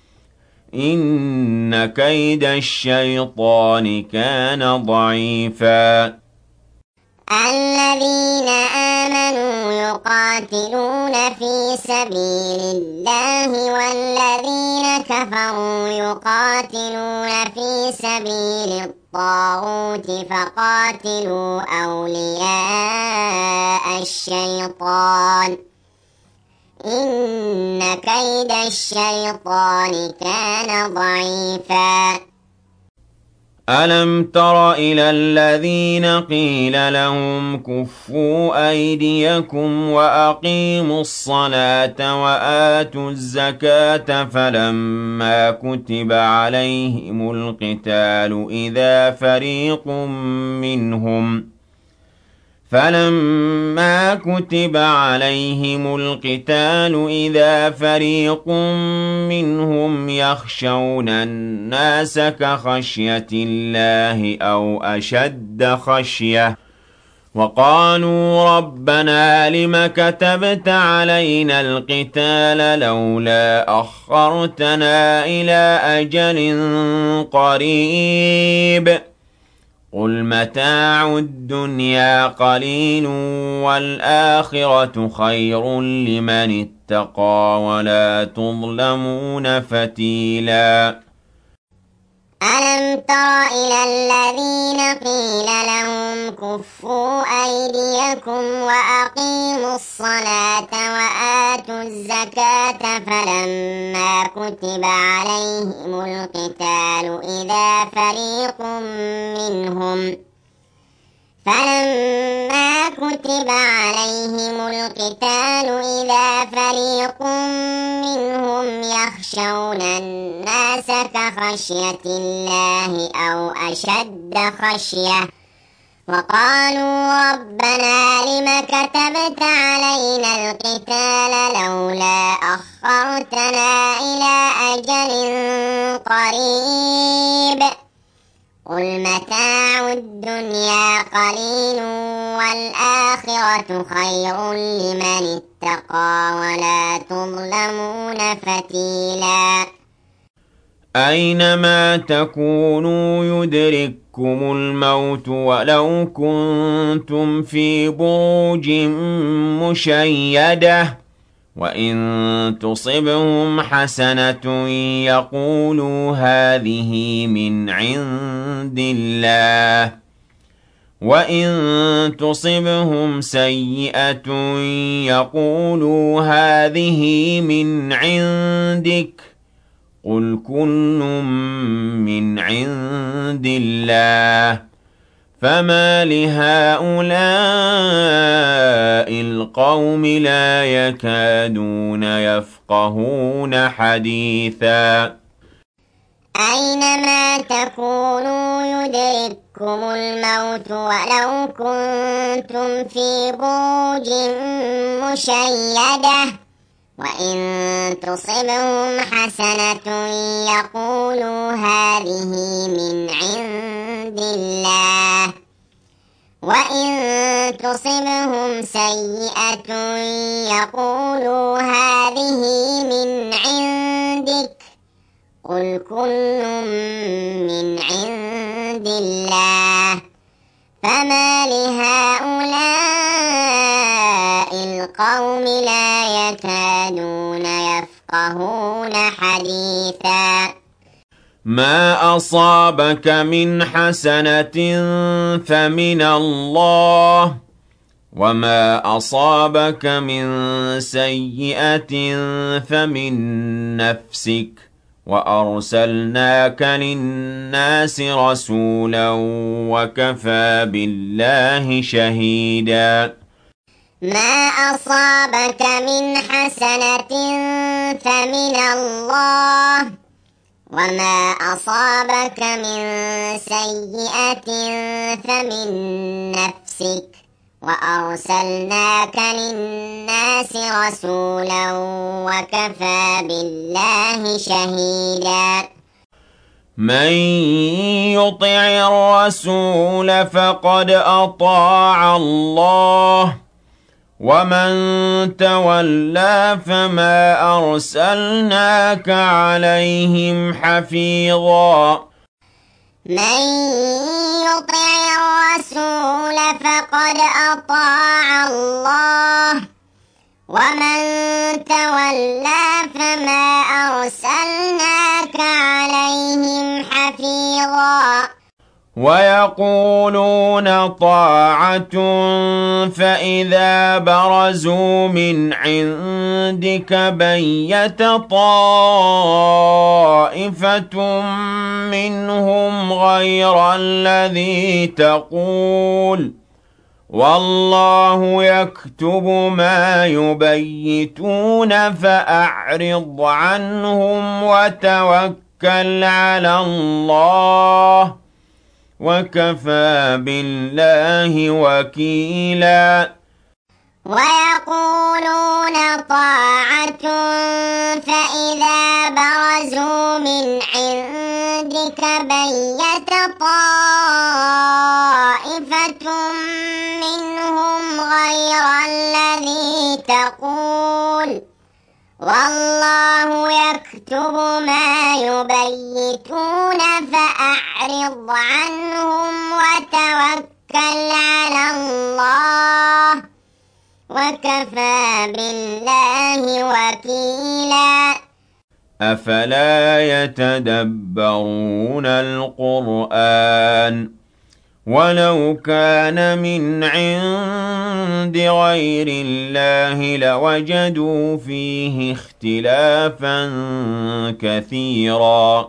إن كيد الشيطان كان ضعيفا. الذين آمنوا يقاتلون في سبيل الله والذين كفروا يقاتلون في سبيل الطاغوت فقاتلوا أولياء الشيطان إن كيد الشيطان كان ضعيفا. ألم تر إلى الذين قيل لهم كفوا أيديكم وأقيموا الصلاة وآتوا الزكاة فلما كتب عليهم القتال إذا فريق منهم فلما كتب عليهم القتال إذا فريق منهم يخشون الناس كخشية الله أو أشد خشية وقالوا ربنا لم كتبت علينا القتال لولا أخرتنا إلى أجل قريب قل متاع الدنيا قليل والآخرة خير لمن اتقى ولا تظلمون فتيلا. ألم تر إلى الذين قيل لهم كفوا أيديكم وأقيموا الصلاة وآتوا الزكاة فلما كتب عليهم القتال إذا فريق منهم فلما كتب عليهم القتال إذا فريق منهم يخشون الناس كخشية الله أو أشد خشية وقالوا ربنا لم كتبت علينا القتال لولا أخرتنا إلى أجل قريب قل متاع الدنيا قليل والآخرة خير لمن اتقى ولا تظلمون فتيلا. أينما تكونوا يدرككم الموت ولو كنتم في بروج مشيدة وإن تصبهم حسنة يقولوا هذه من عند الله وإن تصبهم سيئة يقولوا هذه من عندك قل كل من عند الله فما لهؤلاء القوم لا يكادون يفقهون حديثا. أينما تكونوا يدرككم الموت ولو كنتم في بروج مشيدة وإن تصبهم حسنة يقولوا هذه من عند الله وإن تصبهم سيئة يقولوا هذه من عندك قل كل من عند الله فما لهؤلاء القوم لا يكادون يفقهون حديثا. ما أصابك من حسنة فمن الله وما أصابك من سيئة فمن نفسك وأرسلناك للناس رسولا وكفى بالله شهيدا. ما أصابك من حسنة فمن الله وما أصابك من سيئة فمن نفسك وأرسلناك للناس رسولا وكفى بالله شهيدا. من يطع الرسول فقد أطاع الله ومن تولى فما أرسلناك عليهم حفيظا. من يطع الرسول فقد أطاع الله ومن تولى فما أرسلناك عليهم حفيظا. ويقولون طاعة فإذا برزوا من عندك بيت طائفة منهم غير الذي تقول والله يكتب ما يبيتون فأعرض عنهم وتوكل على الله وكفى بالله وكيلا. ويقولون طاعة فإذا برزوا من عندك بيت طائفة منهم غير الذي تقول والله يكتب ما يبيتون فأعرض عنهم وتوكل على الله وكفى بالله وكيلا. أفلا يتدبرون القرآن ولو كان من عند غير الله لوجدوا فيه اختلافا كثيرا.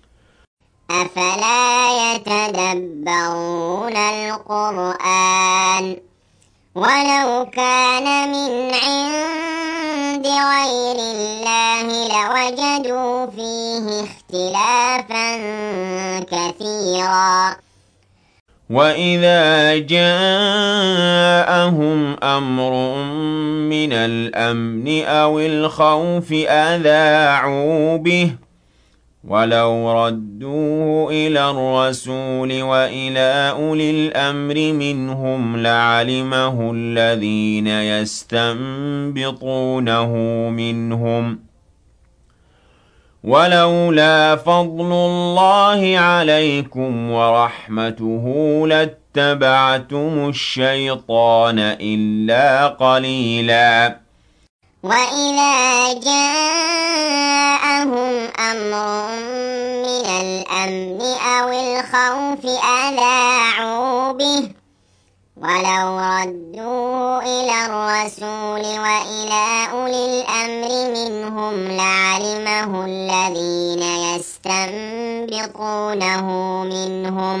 أفلا يتدبرون القرآن ولو كان من عند غير الله لوجدوا فيه اختلافا كثيرا. وإذا جاءهم أمر من الأمن أو الخوف أذاعوا به ولو ردوه إلى الرسول وإلى أولي الأمر منهم لعلمه الذين يستنبطونه منهم ولولا فضل الله عليكم ورحمته لاتبعتم الشيطان إلا قليلا. وإذا جاءهم أمر من الأمن أو الخوف أذاعوا به ولو ردوه إلى الرسول وإلى أولي الأمر منهم لعلمه الذين يستنبطونه منهم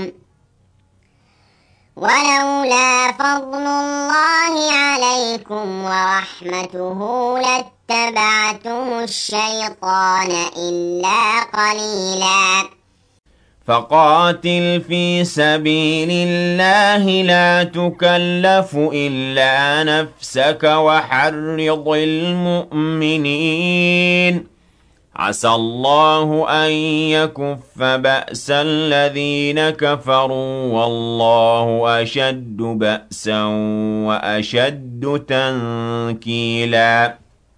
ولولا فضل الله عليكم ورحمته لاتبعتم الشيطان إلا قليلا. فقاتل في سبيل الله لا تكلف إلا نفسك وحرض المؤمنين عسى الله أن يكف بأس الذين كفروا والله أشد بأسا وأشد تنكيلا.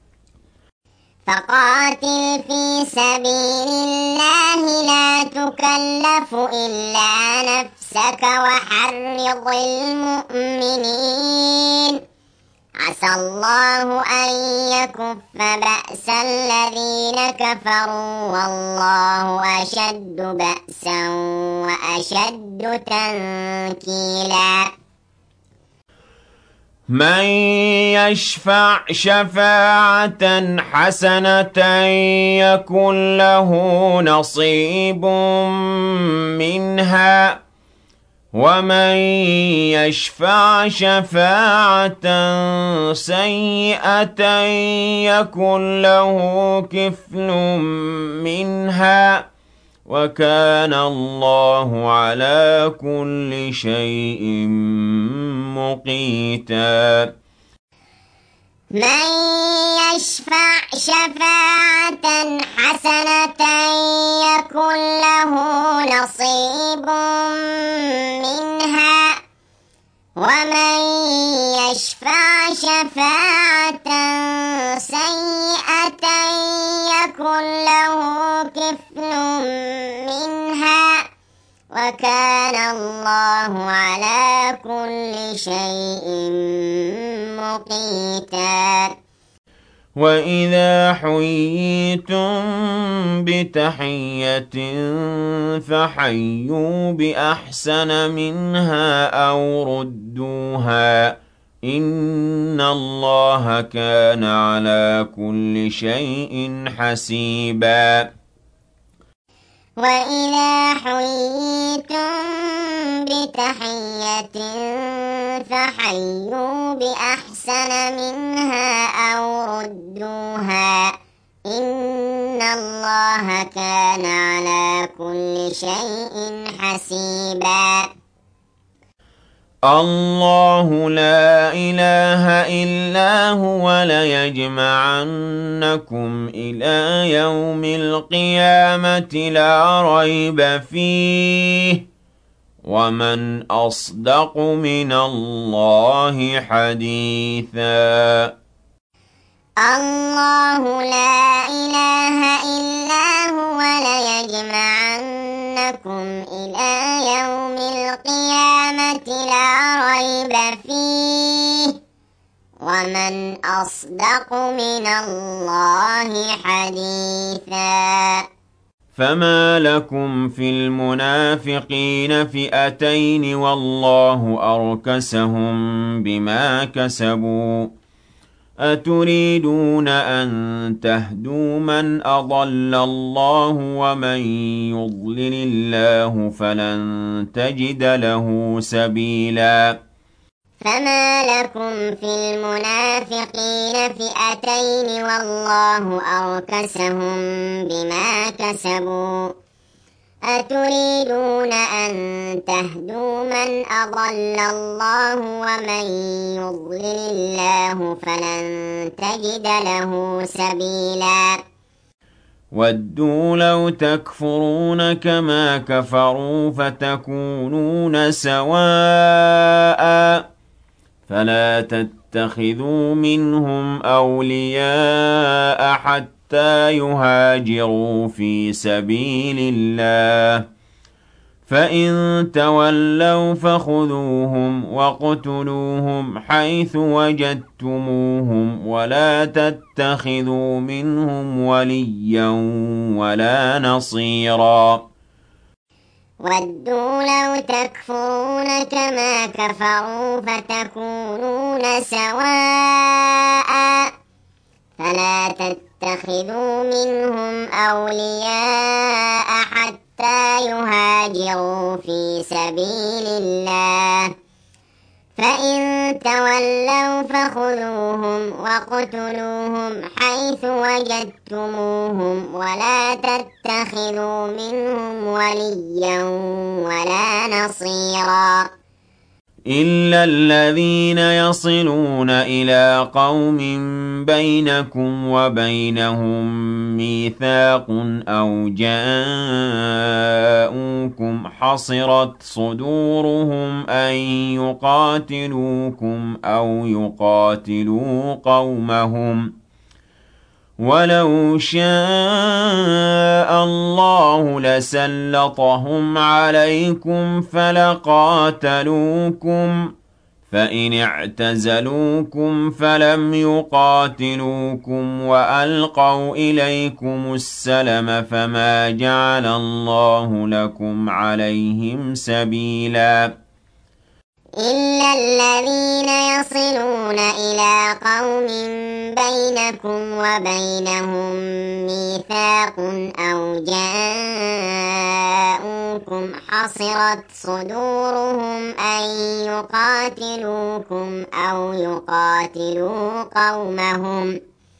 فقاتل في سبيل الله لا تكلف إلا نفسك وحرض المؤمنين عسى الله أن يكف بأس الذين كفروا والله أشد بأسا وأشد تنكيلا من يشفع شفاعة حسنة يكن له نصيب منها ومن يشفع شفاعة سيئة يكن له كفل منها وكان الله على كل شيء مقيتا من يشفع شفاعة حسنة يكن له نصيب منها ومن يشفع شفاعة سيئة يكن له كفل منها وكان الله على كل شيء مقيتا وإذا حييتم بتحية فحيوا بأحسن منها أو ردوها إن الله كان على كل شيء حسيبا وإذا حييتم بتحية فحيوا بأحسن منها أو ردوها إن الله كان على كل شيء حسيبا الله لا إله إلا هو ليجمعنكم إلى يوم القيامة لا ريب فيه ومن أصدق من الله حديثا الله لا إله إلا هو ليجمعنكم إلى يوم القيامة لا ريب فيه ومن أصدق من الله حديثا فما لكم في المنافقين فئتين والله أركسهم بما كسبوا أتريدون أن تهدوا من أضل الله ومن يضلل الله فلن تجد له سبيلا فما لكم في المنافقين فئتين والله أركسهم بما كسبوا أتريدون أن تهدوا من أضل الله ومن يضلل الله فلن تجد له سبيلا ودوا لو تكفرون كما كفروا فتكونون سواء فلا تتخذوا منهم أولياء حتى يهاجروا في سبيل الله فإن تولوا فخذوهم واقتلوهم حيث وجدتموهم ولا تتخذوا منهم وليا ولا نصيرا ودوا لو تكفرون كما كفروا فتكونون سواء فلا تتخذوا منهم أولياء حتى يهاجروا في سبيل الله فإن تولوا فخذوهم واقتلوهم حيث وجدتموهم ولا تتخذوا منهم وليا ولا نصيرا إلا الذين يصلون إلى قوم بينكم وبينهم ميثاق أو جاءوكم حصرت صدورهم أن يقاتلوكم أو يقاتلوا قومهم ولو شاء الله لسلطهم عليكم فلقاتلوكم فإن اعتزلوكم فلم يقاتلوكم وألقوا إليكم السلم فما جعل الله لكم عليهم سبيلا إلا الذين يصلون إلى قوم بينكم وبينهم ميثاق أو جاءوكم حصرت صدورهم أن يقاتلوكم أو يقاتلوا قومهم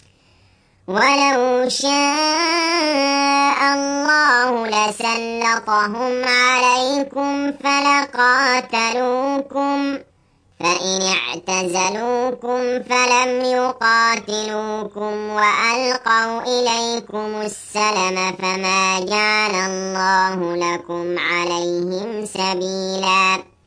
ولو شاء الله لسلطهم عليكم فلقاتلوكم فإن اعتزلوكم فلم يقاتلوكم وألقوا إليكم السلم فما جعل الله لكم عليهم سبيلا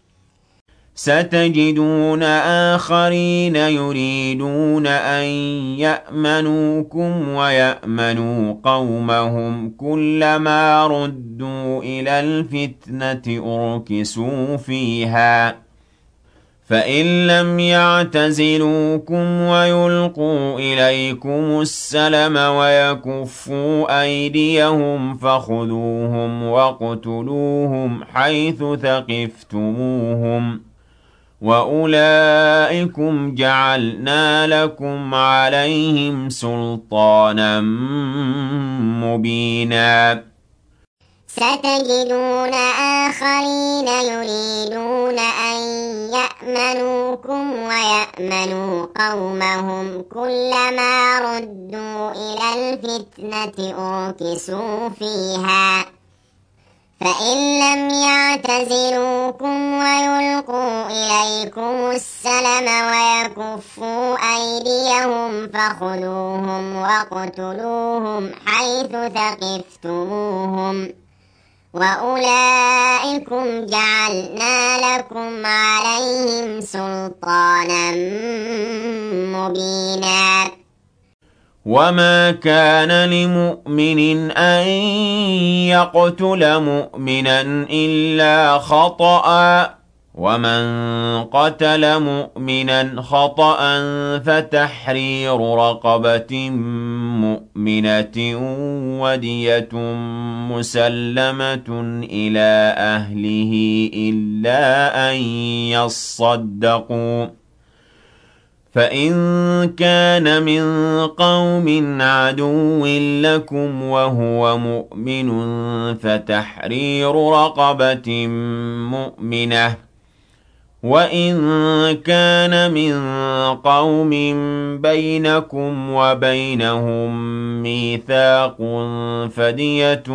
ستجدون آخرين يريدون أن يأمنوكم ويأمنوا قومهم كلما ردوا إلى الفتنة أركسوا فيها فإن لم يعتزلوكم ويلقوا إليكم السلم ويكفوا أيديهم فخذوهم واقتلوهم حيث ثقفتموهم وأولئكم جعلنا لكم عليهم سلطانا مبينا ستجدون آخرين يريدون أن يأمنوكم ويأمنوا قومهم كلما ردوا إلى الفتنة أركسوا فيها فإن لم يعتزلوكم ويلقوا إليكم السلم ويكفوا أيديهم فخذوهم واقتلوهم حيث ثقفتموهم وأولئكم جعلنا لكم عليهم سلطانا مبينا وما كان لمؤمن أن يقتل مؤمنا إلا خطأ ومن قتل مؤمنا خطأ فتحرير رقبة مؤمنة ودية مسلمة إلى أهله إلا أن يصدقوا فإن كان من قوم عدو لكم وهو مؤمن فتحرير رقبة مؤمنة وإن كان من قوم بينكم وبينهم ميثاق فدية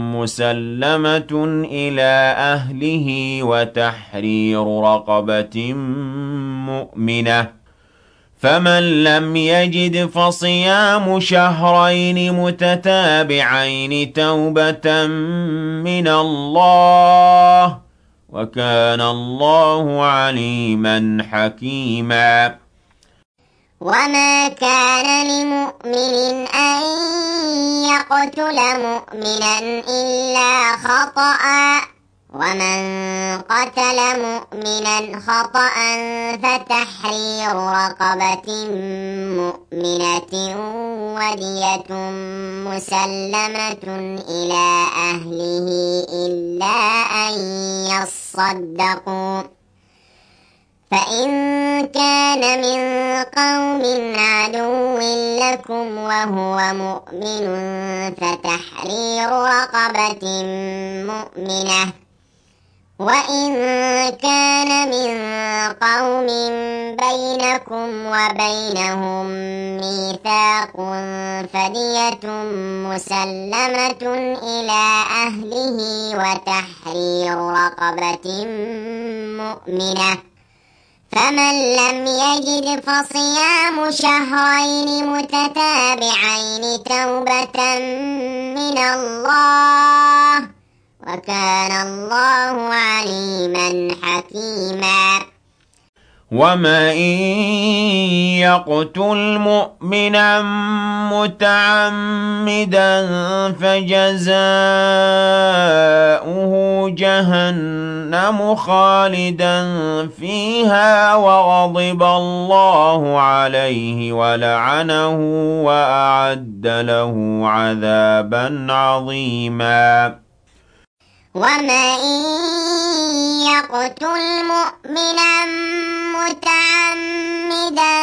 مسلمة إلى أهله وتحرير رقبة مؤمنة فمن لم يجد فصيام شهرين متتابعين توبة من الله وكان الله عليما حكيما وما كان لمؤمن أن يقتل مؤمنا إلا خطأ ومن قتل مؤمنا خطأ فتحرير رقبة مؤمنة ودية مسلمة إلى أهله إلا أن يصدقوا فإن كان من قوم عدو لكم وهو مؤمن فتحرير رقبة مؤمنة وإن كان من قوم بينكم وبينهم ميثاق فدية مسلمة إلى أهله وتحرير رقبة مؤمنة فمن لم يجد فصيام شهرين متتابعين توبة من الله وكان الله عليما حكيما وَمَن يَقْتُلْ مُؤْمِنًا مُّتَعَمِّدًا فَجَزَاؤُهُ جَهَنَّمُ خَالِدًا فِيهَا وَغَضِبَ اللَّهُ عَلَيْهِ وَلَعَنَهُ وَأَعَدَّ لَهُ عَذَابًا عَظِيمًا. وَمَن يَقْتُلْ مُؤْمِنًا مُّتَعَمِّدًا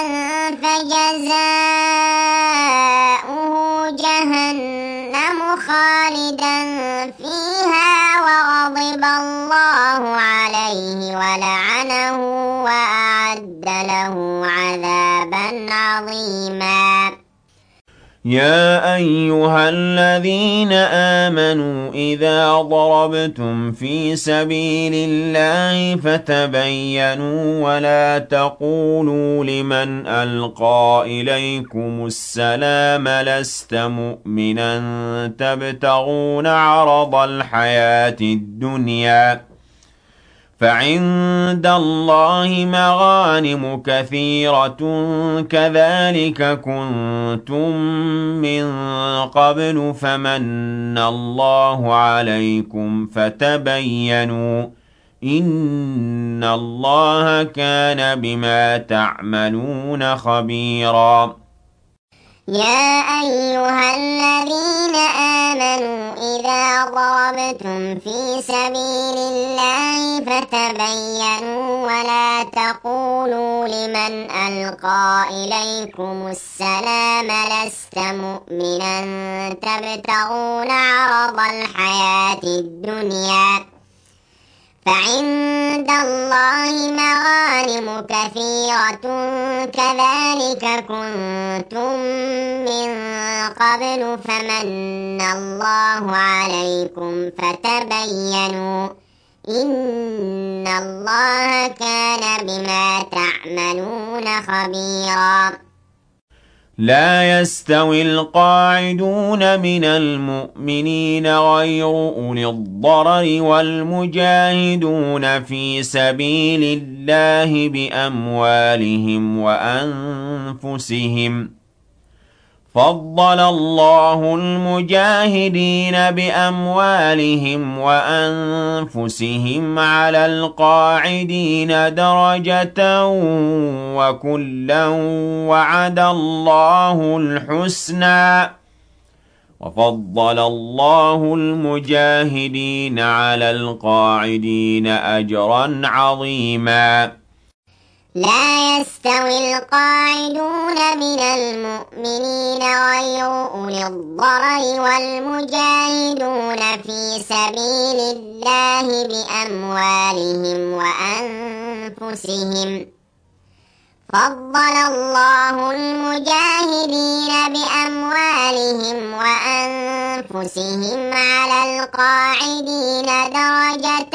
فَجَزَاؤُهُ جَهَنَّمُ خَالِدًا فِيهَا وَغَضِبَ اللَّهُ عَلَيْهِ وَلَعَنَهُ وَأَعَدَّ لَهُ عَذَابًا عَظِيمًا. يَا أَيُّهَا الَّذِينَ آمَنُوا إِذَا ضَرَبْتُمْ فِي سَبِيلِ اللَّهِ فَتَبَيَّنُوا وَلَا تَقُولُوا لِمَنْ أَلْقَىٰ إِلَيْكُمُ السَّلَامَ لَسْتَ مُؤْمِنًا تَبْتَغُونَ عَرَضَ الْحَيَاةِ الدُّنْيَا فَعِندَ اللَّهِ مَغَانِمُ كَثِيرَةٌ كَذَٰلِكَ كُنتُم مِّن قَبْلُ فَمَنَّ اللَّهُ عَلَيْكُمْ فَتَبَيَّنُوا ۚ إِنَّ اللَّهَ كَانَ بِمَا تَعْمَلُونَ خَبِيرًا. يَا أَيُّهَا الَّذِينَ آمَنُوا إِذَا ضَرَبْتُمْ فِي سَبِيلِ اللَّهِ فَتَبَيَّنُوا وَلَا تَقُولُوا لِمَنْ أَلْقَىٰ إِلَيْكُمُ السَّلَامَ لَسْتَ مُؤْمِنًا تَبْتَغُونَ عَرَضَ الْحَيَاةِ الدُّنْيا فَعِندَ اللَّهِ مَغَانِمُ كَثِيرَةٌ كَذَٰلِكَ كُنتُم مِّن قَبْلُ فَمَنَّ اللَّهُ عَلَيْكُمْ فَتَبَيَّنُوا ۚ إِنَّ اللَّهَ كَانَ بِمَا تَعْمَلُونَ خَبِيرًا. لَا يَسْتَوِي الْقَاعِدُونَ مِنَ الْمُؤْمِنِينَ غَيْرُ أُولِي الضَّرَرِ وَالْمُجَاهِدُونَ فِي سَبِيلِ اللَّهِ بِأَمْوَالِهِمْ وَأَنفُسِهِمْ ۚ فَضَّلَ اللَّهُ الْمُجَاهِدِينَ بِأَمْوَالِهِمْ وَأَنفُسِهِمْ عَلَى الْقَاعِدِينَ دَرَجَةً ۚ وَكُلًّا وَعَدَ اللَّهُ الْحُسْنَىٰ ۚ وَفَضَّلَ اللَّهُ الْمُجَاهِدِينَ عَلَى الْقَاعِدِينَ أَجْرًا عَظِيمًا. لا يستوي القاعدون من المؤمنين غير أولي الضرر والمجاهدون في سبيل الله بأموالهم وأنفسهم. فضل الله المجاهدين بأموالهم وأنفسهم على القاعدين درجة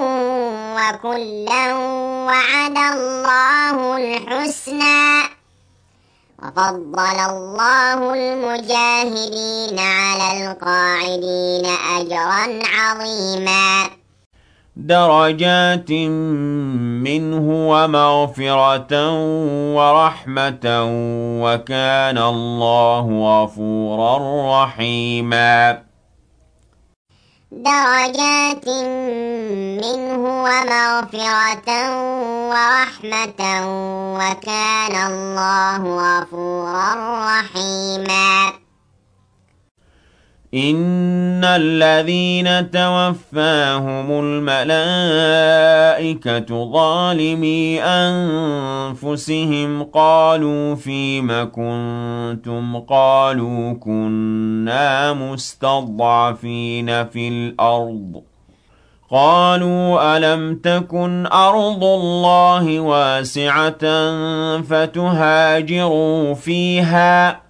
وكلا وعد الله الحسنى وفضل الله المجاهدين على القاعدين أجرا عظيما. درجات منه ومغفرة ورحمة وكان الله غفورا رحيما. درجات منه ومغفرة ورحمة وكان الله غفورا رحيما. إن الذين توفاهم الملائكة ظالمي أنفسهم قالوا فيم كنتم قالوا كنا مستضعفين في الأرض قالوا ألم تكن أرض الله واسعة فتهاجروا فيها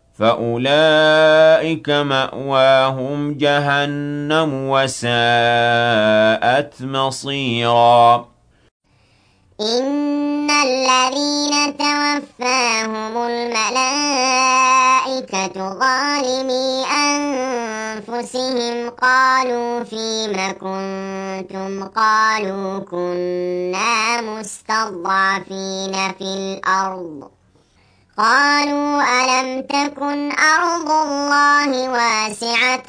فأولئك مأواهم جهنم وساءت مصيرا. إن الذين توفاهم الملائكة ظالمي أنفسهم قالوا فيم كنتم قالوا كنا مستضعفين في الأرض قالوا ألم تكن أرض الله واسعة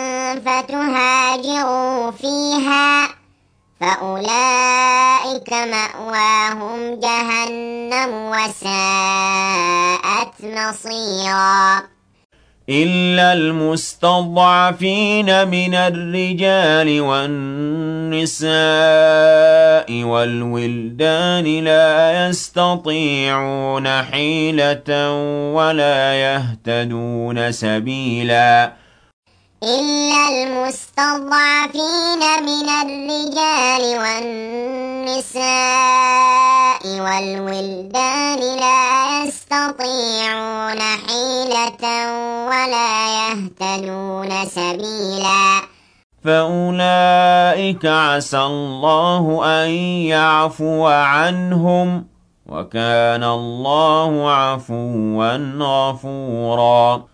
فتهاجروا فيها فأولئك مأواهم جهنم وساءت مصيرا إلا المستضعفين من الرجال والنساء والولدان لا يستطيعون حيلة ولا يهتدون سبيلا إلا المستضعفين من الرجال والنساء والولدان لا يستطيعون حيلة ولا يهتدون سبيلا فأولئك عسى الله أن يعفو عنهم وكان الله عفوا غفورا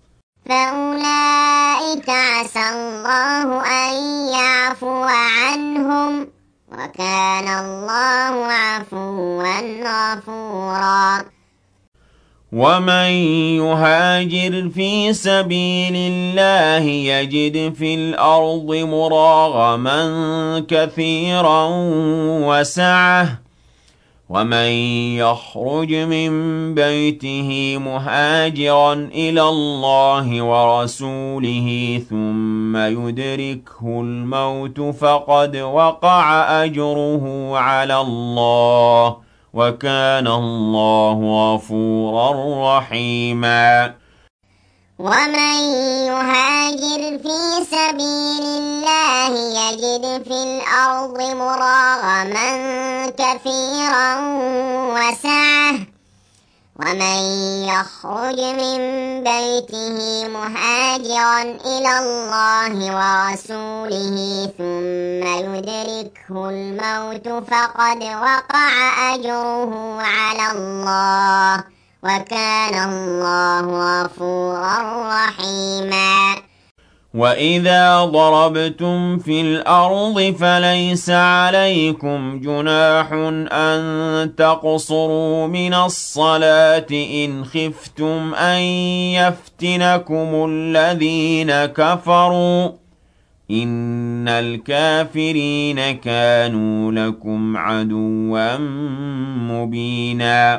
فأولئك عسى الله أن يعفو عنهم وكان الله عفوا غفورا ومن يهاجر في سبيل الله يجد في الأرض مراغما كثيرا وسعة ومن يخرج من بيته مهاجرا إلى الله ورسوله ثم يدركه الموت فقد وقع أجره على الله وكان الله غفورا رحيما ومن يهاجر في سبيل الله يجد في الأرض مراغما كثيرا وسعة ومن يخرج من بيته مهاجرا إلى الله ورسوله ثم يدركه الموت فقد وقع أجره على الله وكان الله غفورا رحيما وإذا ضربتم في الأرض فليس عليكم جناح أن تقصروا من الصلاة إن خفتم أن يفتنكم الذين كفروا إن الكافرين كانوا لكم عدوا مبينا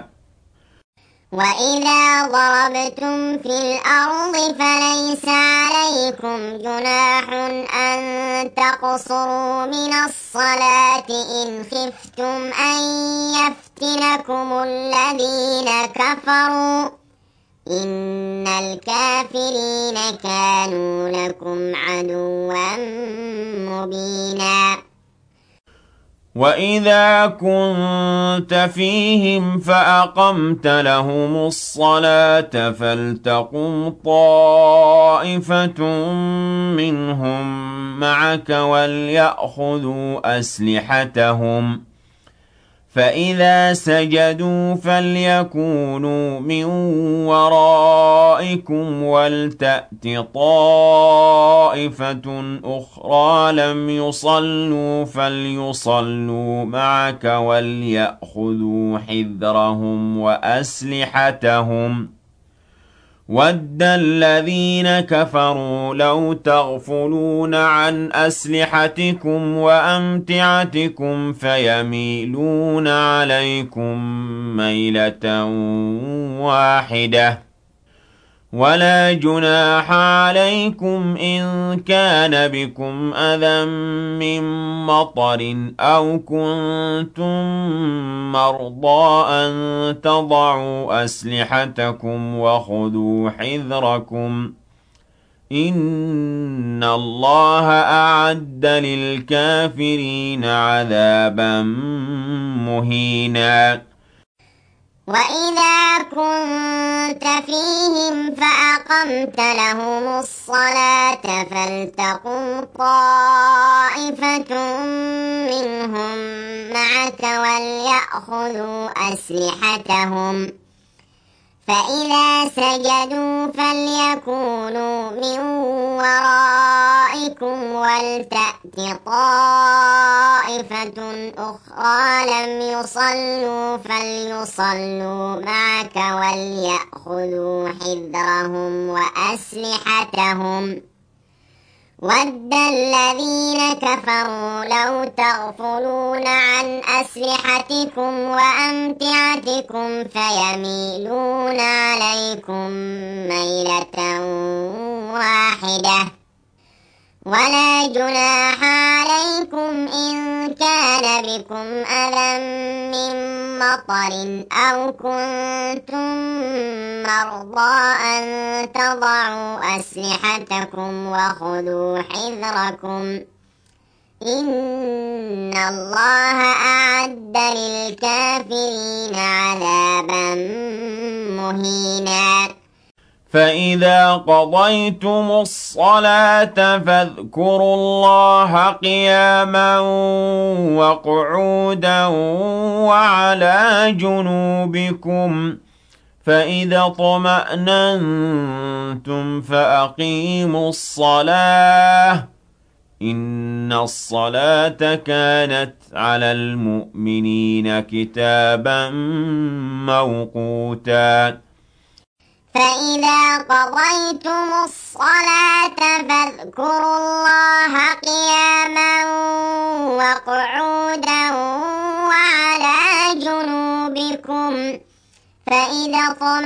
وإذا ضربتم في الأرض فليس عليكم جناح أن تقصروا من الصلاة إن خفتم أن يفتنكم الذين كفروا إن الكافرين كانوا لكم عدوا مبينا وإذا كنت فيهم فأقمت لهم الصلاة فلتقم طائفة منهم معك وليأخذوا أسلحتهم فإذا سجدوا فليكونوا من ورائكم ولتأت طائفة أخرى لم يصلوا فليصلوا معك وليأخذوا حذرهم وأسلحتهم وَدَّ الَّذِينَ كَفَرُوا لَوْ تَغْفُلُونَ عَنْ أَسْلِحَتِكُمْ وَأَمْتِعَتِكُمْ فَيَمِيلُونَ عَلَيْكُمْ مَيْلَةً وَاحِدَةً وَلَا جُنَاحَ عَلَيْكُمْ إِن كَانَ بِكُمْ أَذًى مِّن مَّطَرٍ أَوْ كُنتُم مَّرْضَىٰ أَن تَضَعُوا أَسْلِحَتَكُمْ وَخُذُوا حِذْرَكُمْ إِنَّ اللَّهَ أَعَدَّ لِلْكَافِرِينَ عَذَابًا مُّهِينًا وَإِذَا كُنتَ فِيهِمْ فَأَقَمْتَ لَهُمُ الصَّلَاةَ فَلْتَقُمْ طَائِفَةٌ مِّنْهُم معك وليأخذوا أسلحتهم فإذا سجدوا فليكونوا من ورائكم ولتأت طائفة أخرى لم يصلوا فليصلوا معك وليأخذوا حذرهم وأسلحتهم ود الذين كفروا لو تغفلون عن أسلحتكم وأمتعتكم فيميلون عليكم ميلة واحدة ولا جناح عليكم إن كان بكم أذى من مطر أو كنتم مرضى أن تضعوا أسلحتكم وخذوا حذركم إن الله أعد للكافرين عذابا مهينا. فإذا قضيتم الصلاة فاذكروا الله قياما وقعودا وعلى جنوبكم فإذا اطمأننتم فأقيموا الصلاة إن الصلاة كانت على المؤمنين كتابا موقوتا. فإذا قضيتم الصلاة فاذكروا الله قياما وقعودا وعلى جنوبكم فإذا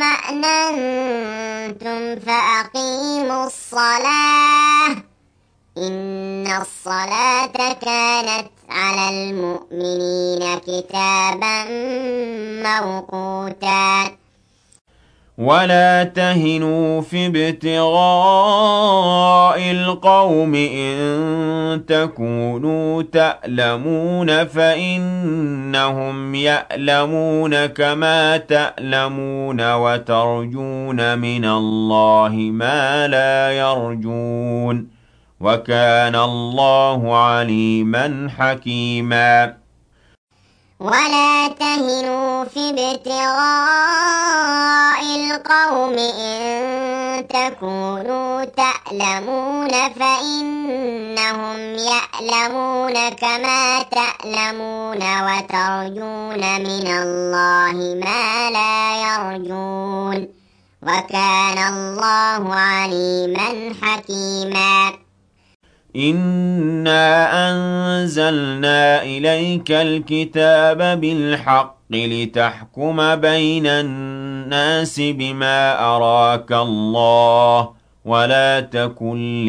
اطمأننتم فأقيموا الصلاة إن الصلاة كانت على المؤمنين كتابا موقوتا. ولا تهنوا في ابتغاء القوم إن تكونوا تألمون فإنهم يألمون كما تألمون وترجون من الله ما لا يرجون وكان الله عليما حكيما. ولا تهنوا في ابتغاء القوم إن تكونوا تألمون فإنهم يألمون كما تألمون وترجون من الله ما لا يرجون وكان الله عليما حكيما. إنا أنزلنا إليك الكتاب بالحق لتحكم بين الناس بما أراك الله ولا تكن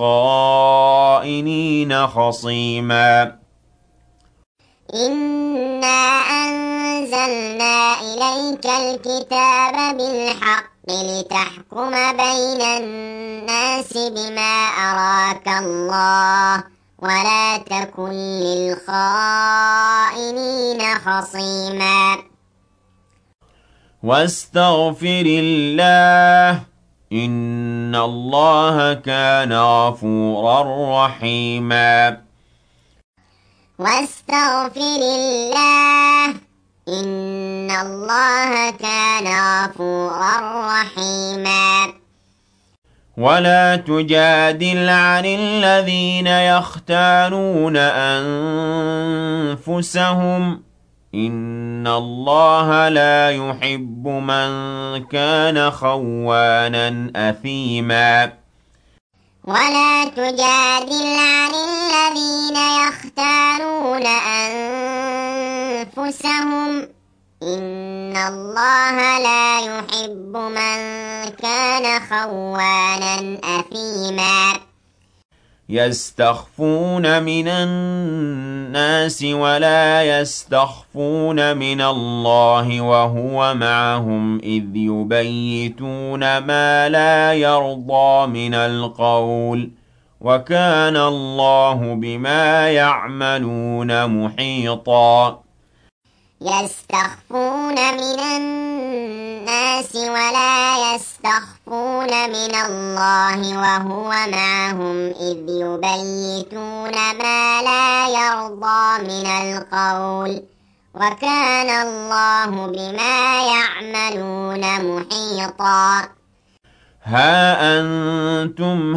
للخائنين خصيما. إنا أنزلنا إليك الكتاب بالحق لتحكم بين الناس بما أراك الله ولا تكن للخائنين خصيما. واستغفر الله إن الله كان غفورا رحيما. واستغفر الله إن الله كان غفورا رحيما. ولا تجادل عن الذين يختانون أنفسهم إن الله لا يحب من كان خوانا أثيما. ولا تجادل عن الذين يختانون أنفسهم إن الله لا يحب من كان خوانا أثيما. يستخفون من الناس ولا يستخفون من الله وهو معهم إذ يبيتون ما لا يرضى من القول وكان الله بما يعملون محيطا. يستخفون من الناس الناس ولا يستخفون من الله وهو معهم إذ يبيتون ما لا يرضى من القول وكان الله بما يعملون محيطا ها أنتم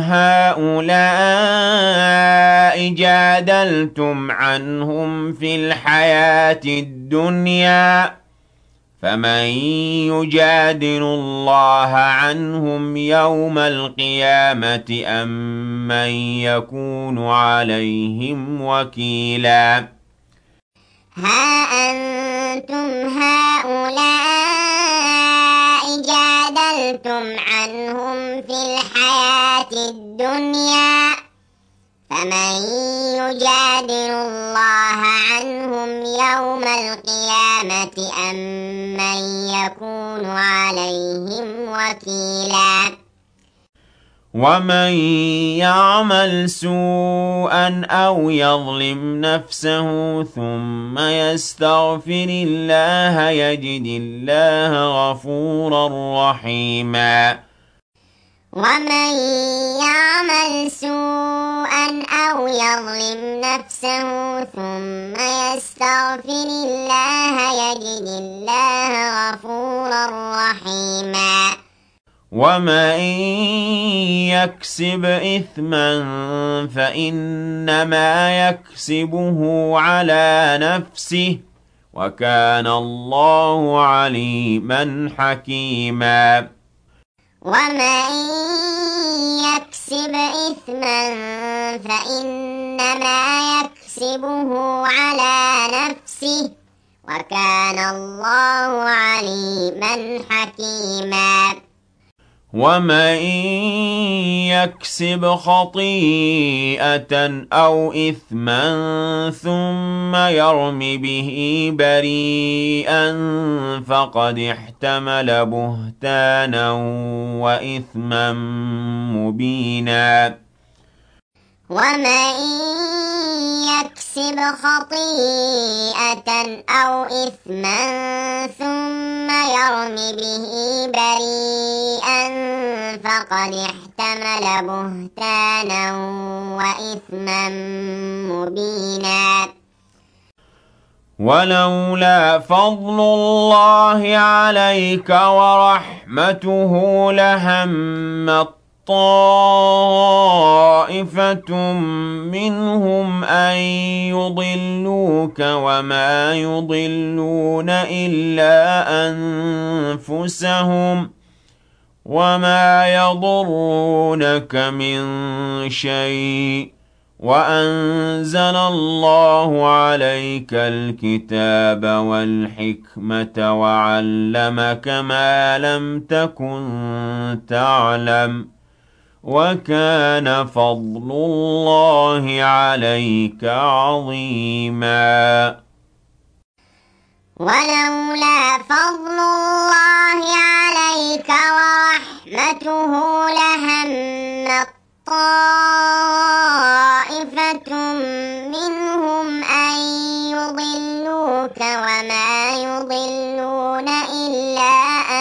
هؤلاء جادلتم عنهم في الحياة الدنيا فمن يجادل الله عنهم يوم القيامة أم من يكون عليهم وكيلا ها أنتم هؤلاء جادلتم عنهم في الحياة الدنيا فمن يجادل الله عنهم يوم القيامة أم من يكون عليهم وكيلا ومن يعمل سوءا أو يظلم نفسه ثم يستغفر الله يجد الله غفورا رحيما ومن يعمل سوءا أو يظلم نفسه ثم يستغفر الله يجد الله غفورا رحيما ومن يكسب إثما فإنما يكسبه على نفسه وكان الله عليما حكيما ومن يكسب إثما فإنما يكسبه على نفسه وكان الله عليما حكيما ومن يكسب خطيئة أو إثما ثم يرم به بريئا فقد احتمل بهتانا وإثما مبينا ومن يكسب خطيئة أو إثما ثم يرم به بريئا فقد احتمل بهتانا وإثما مبينا ولولا فضل الله عليك ورحمته لهم طائفة منهم أن يضلوك وما يضلون إلا أنفسهم وما يضرونك من شيء وأنزل الله عليك الكتاب والحكمة وعلمك ما لم تكن تعلم وكان فضل الله عليك عظيما ولولا فضل الله عليك ورحمته لهم طائفة منهم أن يضلوك وما يضلون إلا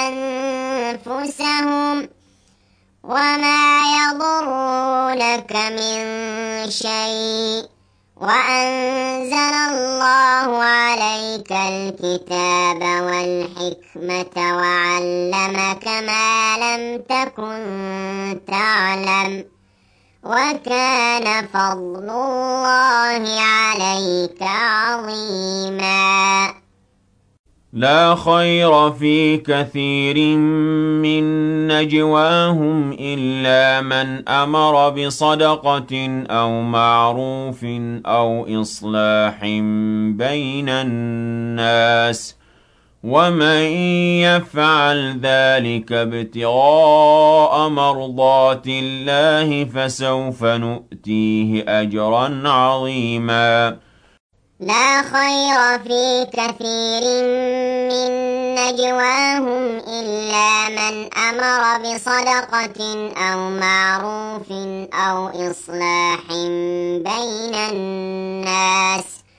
أنفسهم وما يضرونك من شيء وأنزل الله عليك الكتاب والحكمة وعلمك ما لم تكن تعلم وكان فضل الله عليك عظيما لا خير في كثير من نجواهم إلا من أمر بصدقة أو معروف أو إصلاح بين الناس ومن يفعل ذلك ابتغاء مرضات الله فسوف نؤتيه أجرا عظيما لا خير في كثير من نجواهم إلا من أمر بصدقة أو معروف أو إصلاح بين الناس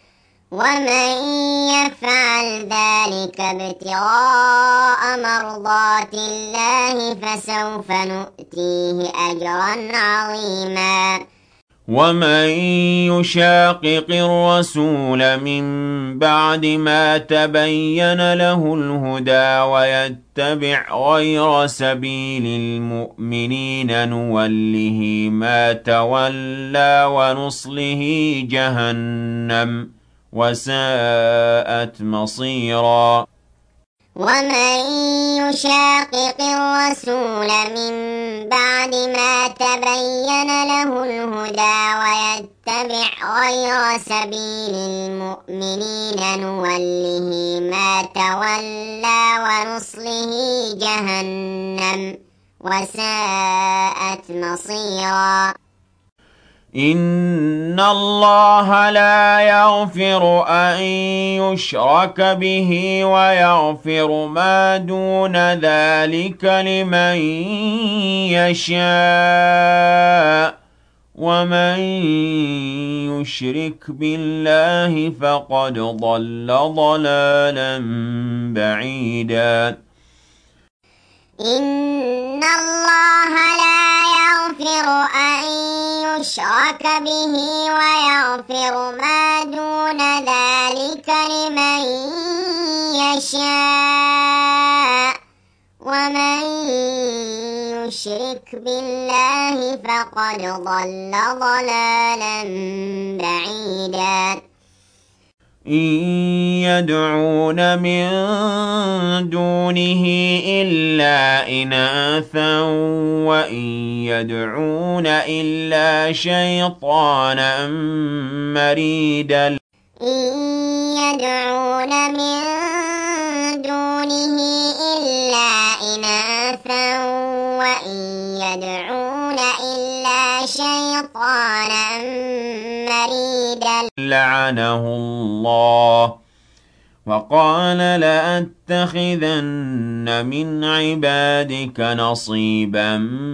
ومن يفعل ذلك ابتغاء مرضات الله فسوف نؤتيه أجرا عظيما ومن يشاقق الرسول من بعد ما تبين له الهدى ويتبع غير سبيل المؤمنين نوله ما تولى ونصله جهنم وساءت مصيرا ومن يشاقق الرسول من بعد ما تبين له الهدى ويتبع غير سبيل المؤمنين نوله ما تولى ونصله جهنم وساءت مصيرا إن الله لا يغفر أن يشرك به ويغفر ما دون ذلك لمن يشاء ومن يشرك بالله فقد ضل ضلالا بعيدا إن الله لا يغفر أن يشرك به ويغفر ما دون ذلك لمن يشاء ومن يشرك بالله فقد ضل ضلالا بعيدا إن يدعون من دونه إلا إناثا وإن يدعون إلا شيطانا مريدا إن يدعون من دونه إلا إناثا وإن يدعون إلا شيطانا مريدا لعنه الله وقال لأتخذن من عبادك نصيبا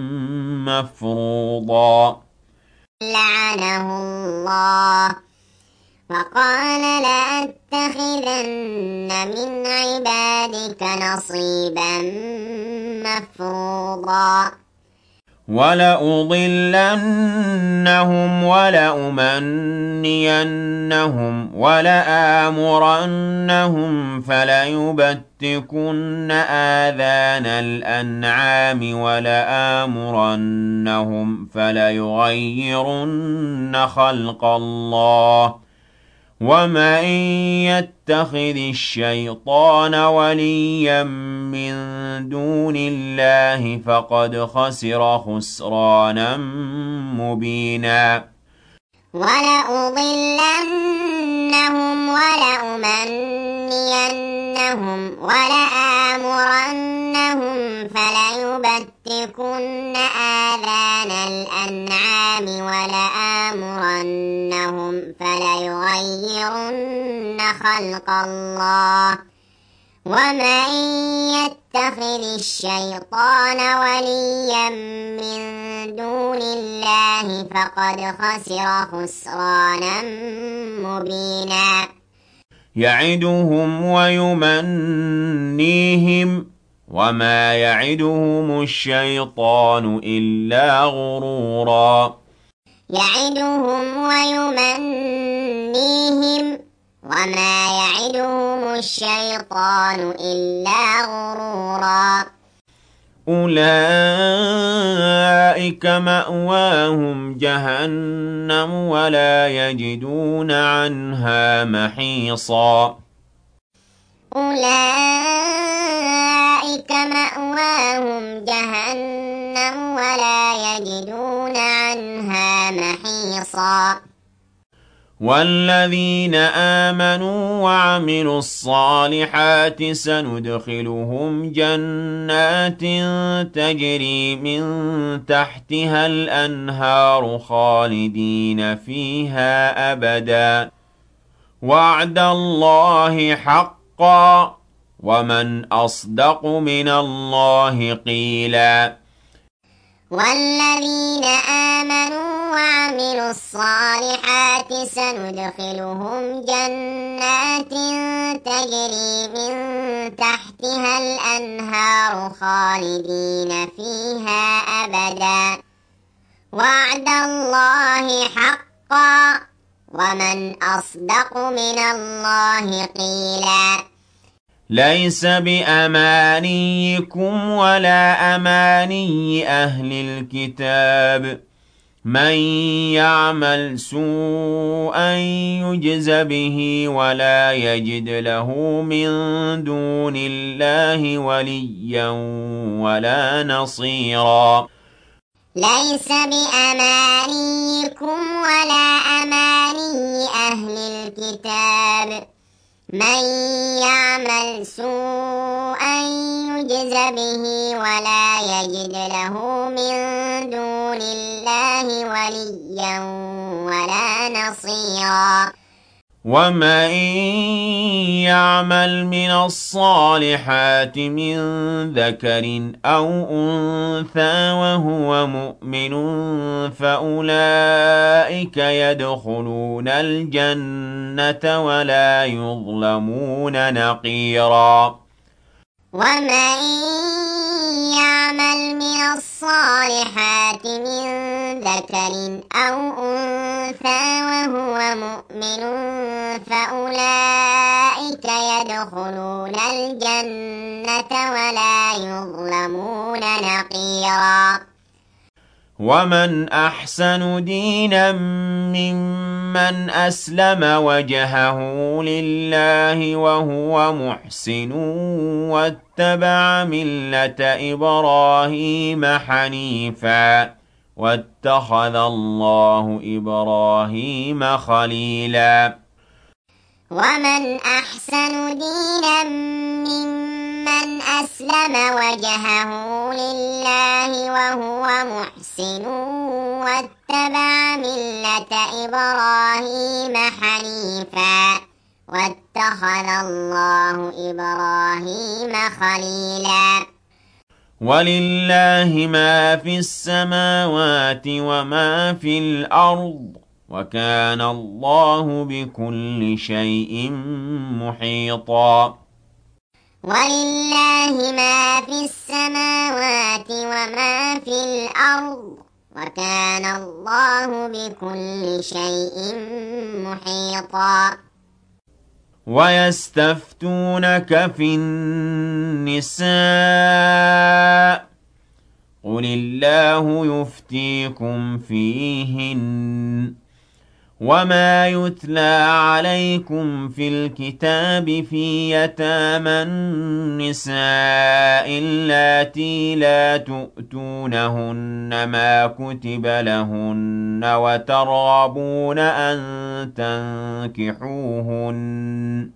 مفروضا لعنه الله وقال لأتخذن من عبادك نصيبا مفروضا ولأضلنهم ولأمنينهم ولآمرنهم فليبتكن آذان الأنعام ولآمرنهم فليغيرن خلق الله ومن يتخذ الشيطان وليا من دون الله فقد خسر خسرانا مبينا ولأضلنهم ولأمنينهم ولآمرنهم فليبتكن آذان الأنعام ولآمرنهم فليغيرن خلق الله ومن يتخذ الشيطان وليا من دون الله فقد خسر خسرانا مبينا يعدهم ويمنيهم وما يعدهم الشيطان إلا غرورا يعدهم ويمنيهم وما يعدهم الشيطان إلا غرورا أولئك مأواهم جهنم ولا يجدون عنها محيصا أولئك مأواهم جهنم ولا يجدون عنها محيصا والذين آمنوا وعملوا الصالحات سندخلهم جنات تجري من تحتها الأنهار خالدين فيها أبدا وعد الله حقا ومن أصدق من الله قيلا والذين آمنوا وعملوا الصالحات سندخلهم جنات تجري من تحتها الأنهار خالدين فيها أبدا وعد الله حقا ومن أصدق من الله قيلا ليس بأمانيكم ولا أماني أهل الكتاب من يعمل سوءا يجز به ولا يجد له من دون الله وليا ولا نصيرا ليس بأمانيكم ولا أماني أهل الكتاب من يعمل سوءا يجز به ولا يجد له من دون الله وليا ولا نصيرا ومن يعمل من الصالحات من ذكر أو أنثى وهو مؤمن فأولئك يدخلون الجنة ولا يظلمون نقيرا ومن يعمل من الصالحات من ذكر أو أنثى وهو مؤمن فأولئك يدخلون الجنة ولا يظلمون نقيرا ومن أحسن دينا ممن أسلم وجهه لله وهو محسن واتبع ملة إبراهيم حنيفا واتخذ الله إبراهيم خليلا ومن أحسن دينا ممن أسلم وجهه لله وهو محسن واتبع ملة إبراهيم حنيفا واتخذ الله إبراهيم خليلا ولله ما في السماوات وما في الأرض وكان الله بكل شيء محيطا ولله ما في السماوات وما في الأرض وكان الله بكل شيء محيطا ويستفتونك في النساء قل الله يفتيكم فيهن وما يتلى عليكم في الكتاب في يتامى النساء اللاتي لا تؤتونهن ما كتب لهن وترغبون أن تنكحوهن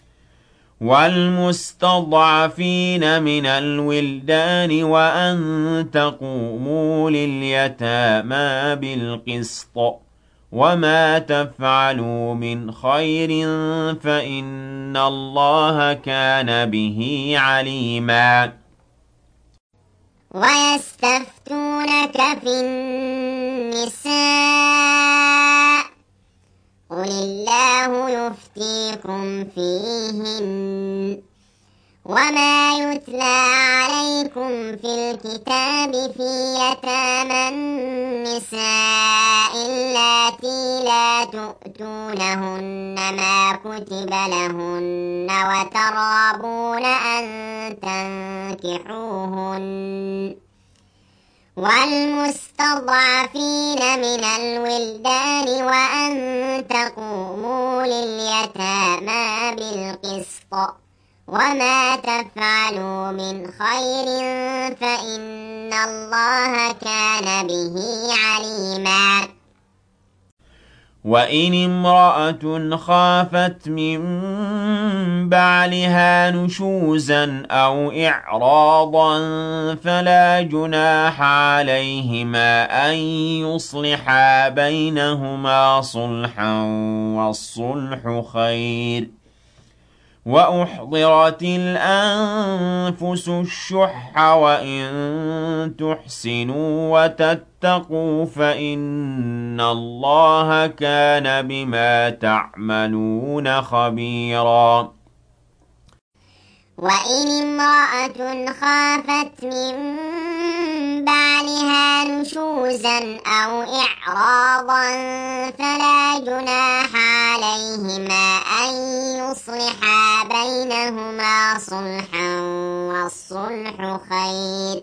والمستضعفين من الولدان وأن تقوموا لليتامى بالقسط وما تفعلوا من خير فإن الله كان به عليما ويستفتونك في النساء قل الله يفتيكم فيهن وما يتلى عليكم في الكتاب في يتامى النساء اللاتي لا تؤتونهن ما كتب لهن وترغبون أن تنكحوهن والمستضعفين من الولدان وأن تقوموا لليتامى بالقسط وما تفعلوا من خير فإن الله كان به عليما وإن امرأة خافت من بعلها نشوزا أو إعراضا فلا جناح عليهما أن يصلحا بينهما صلحا والصلح خير وأحضرت الأنفس الشح وإن تحسنوا وتتقوا فإن الله كان بما تعملون خبيرا وإن امرأة خافت من بعلها نشوزا أو إعراضا فلا جناح عليهما أن يصلحا بينهما صلحا والصلح خير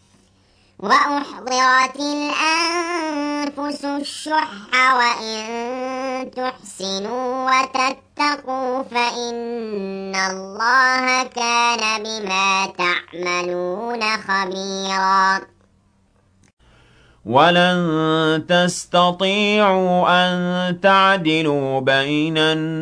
وأحضرت الأنفس الشح وإن تحسنوا وتتقوا فإن الله كان بما تعملون خبيرا ولن تستطيعوا أن تعدلوا بين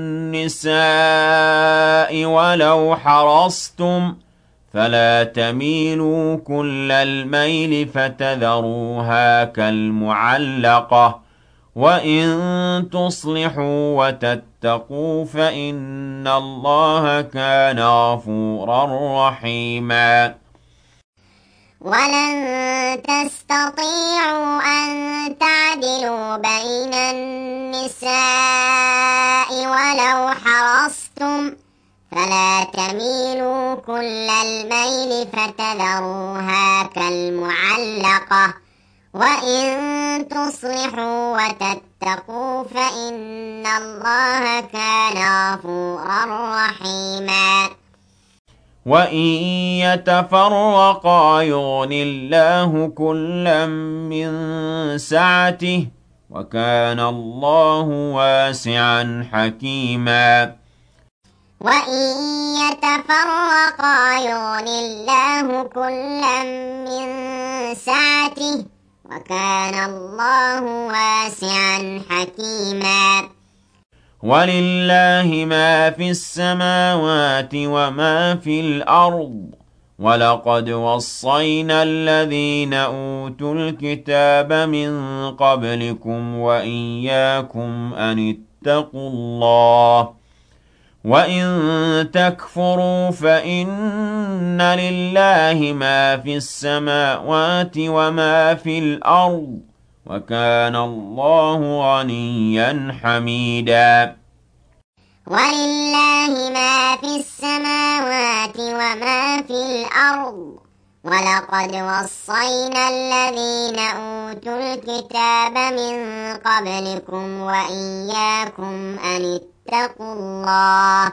النساء ولو حرصتم فلا تميلوا كل الميل فتذروها كالمعلقة وإن تصلحوا وتتقوا فإن الله كان غفورا رحيما ولن تستطيعوا أن تعدلوا بين النساء ولو حرصتم فلا تميلوا كل الميل فتذروها كالمعلقة وإن تصلحوا وتتقوا فإن الله كان غفورا رحيما وإن يتفرقا يغن الله كلا من سعته وكان الله واسعا حكيما وإن يتفرقا يغن الله كلا من سعته وكان الله واسعا حكيما ولله ما في السماوات وما في الأرض ولقد وصينا الذين أوتوا الكتاب من قبلكم وإياكم أن اتقوا الله وإن تكفروا فإن لله ما في السماوات وما في الأرض وكان الله غنيا حميدا ولله ما في السماوات وما في الأرض ولقد وصينا الذين أوتوا الكتاب من قبلكم وإياكم أن اتقوا الله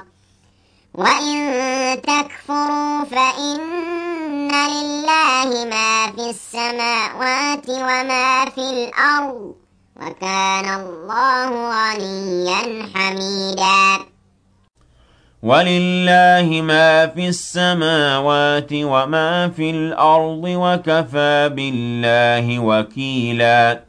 وإن تكفروا فإن لله ما في السماوات وما في الأرض وكان الله غنيا حميدا ولله ما في السماوات وما في الأرض وكفى بالله وكيلا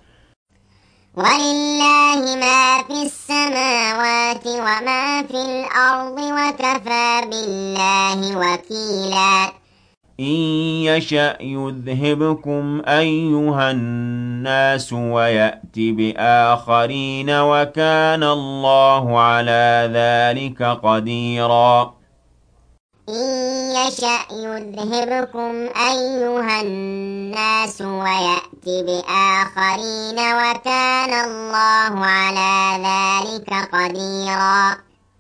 ولله ما في السماوات وما في الأرض وكفى بالله وكيلا إن يشأ يذهبكم أيها الناس ويأت بآخرين وكان الله على ذلك قديرا إن يشأ يذهبكم أيها الناس ويأت بآخرين وكان الله على ذلك قديرا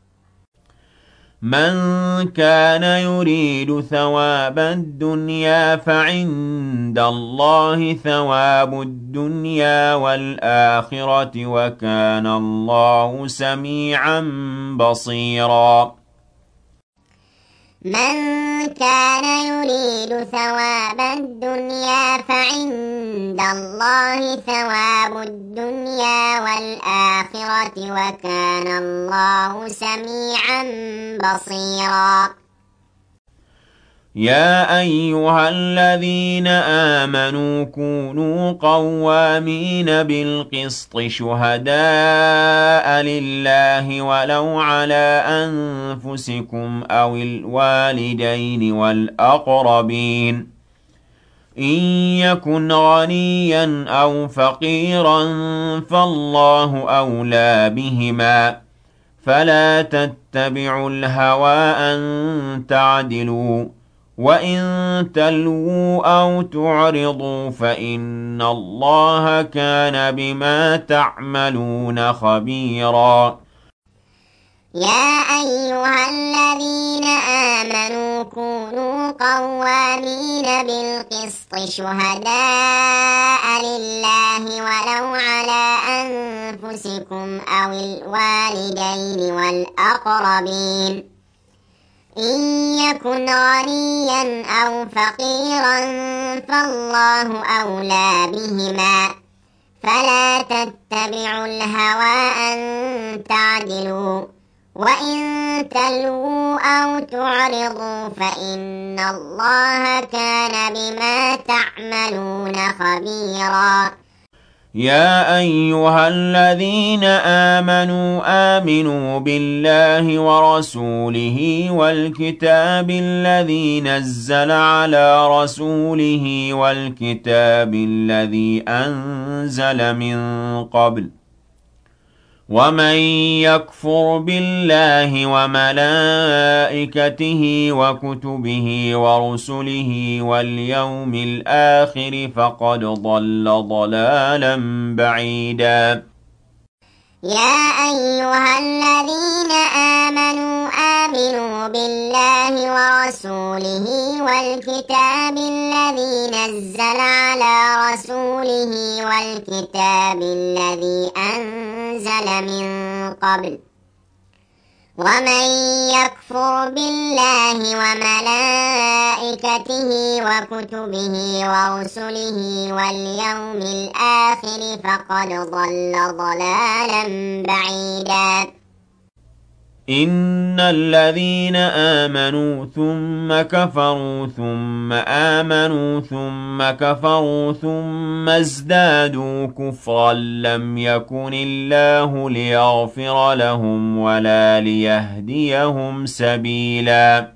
من كان يريد ثواب الدنيا فعند الله ثواب الدنيا والآخرة وكان الله سميعا بصيرا من كان يريد ثواب الدنيا فعند الله ثواب الدنيا والآخرة وكان الله سميعا بصيرا يا أيها الذين آمنوا كونوا قوامين بالقسط شهداء لله ولو على أنفسكم أو الوالدين والأقربين إن يكن غنيا أو فقيرا فالله أولى بهما فلا تتبعوا تتبعوا الهوى أن تعدلوا وإن تلووا أو تعرضوا فإن الله كان بما تعملون خبيرا. يا أيها الذين آمنوا كونوا قوامين بالقسط شهداء لله ولو على أنفسكم أو الوالدين والأقربين إن يكن غنيا أو فقيرا فالله أولى بهما فلا تتبعوا الهوى أن تعدلوا وإن تلووا أو تعرضوا فإن الله كان بما تعملون خبيرا. يا أيها الذين آمنوا آمنوا بالله ورسوله والكتاب الذي نزل على رسوله والكتاب الذي أنزل من قبل ومن يكفر بالله وملائكته وكتبه ورسله واليوم الآخر فقد ضل ضلالا بعيدا. يا أيها الذين آمنوا آمنوا بالله ورسوله والكتاب الذي نزل على رسوله والكتاب الذي أنزل من قبل ومن يكفر بالله وملائكته وكتبه ورسله واليوم الآخر فقد ضل ضلالا بعيدا. إن الذين آمنوا ثم كفروا ثم آمنوا ثم كفروا ثم ازدادوا كفرا لم يكن الله ليغفر لهم ولا ليهديهم سبيلا.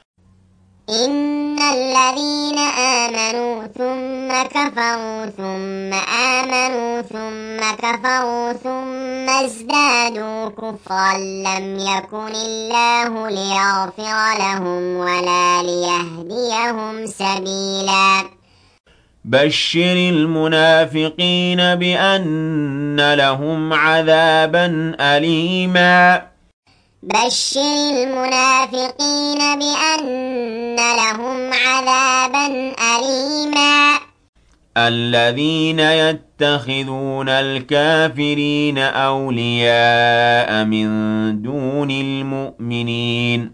إن الذين آمنوا ثم كفروا ثم آمنوا ثم كفروا ثم ازدادوا كفرا لم يكن الله ليغفر لهم ولا ليهديهم سبيلا. بشر المنافقين بأن لهم عذابا أليما. بشر المنافقين بأن لهم عذابا أليما. الذين يتخذون الكافرين أولياء من دون المؤمنين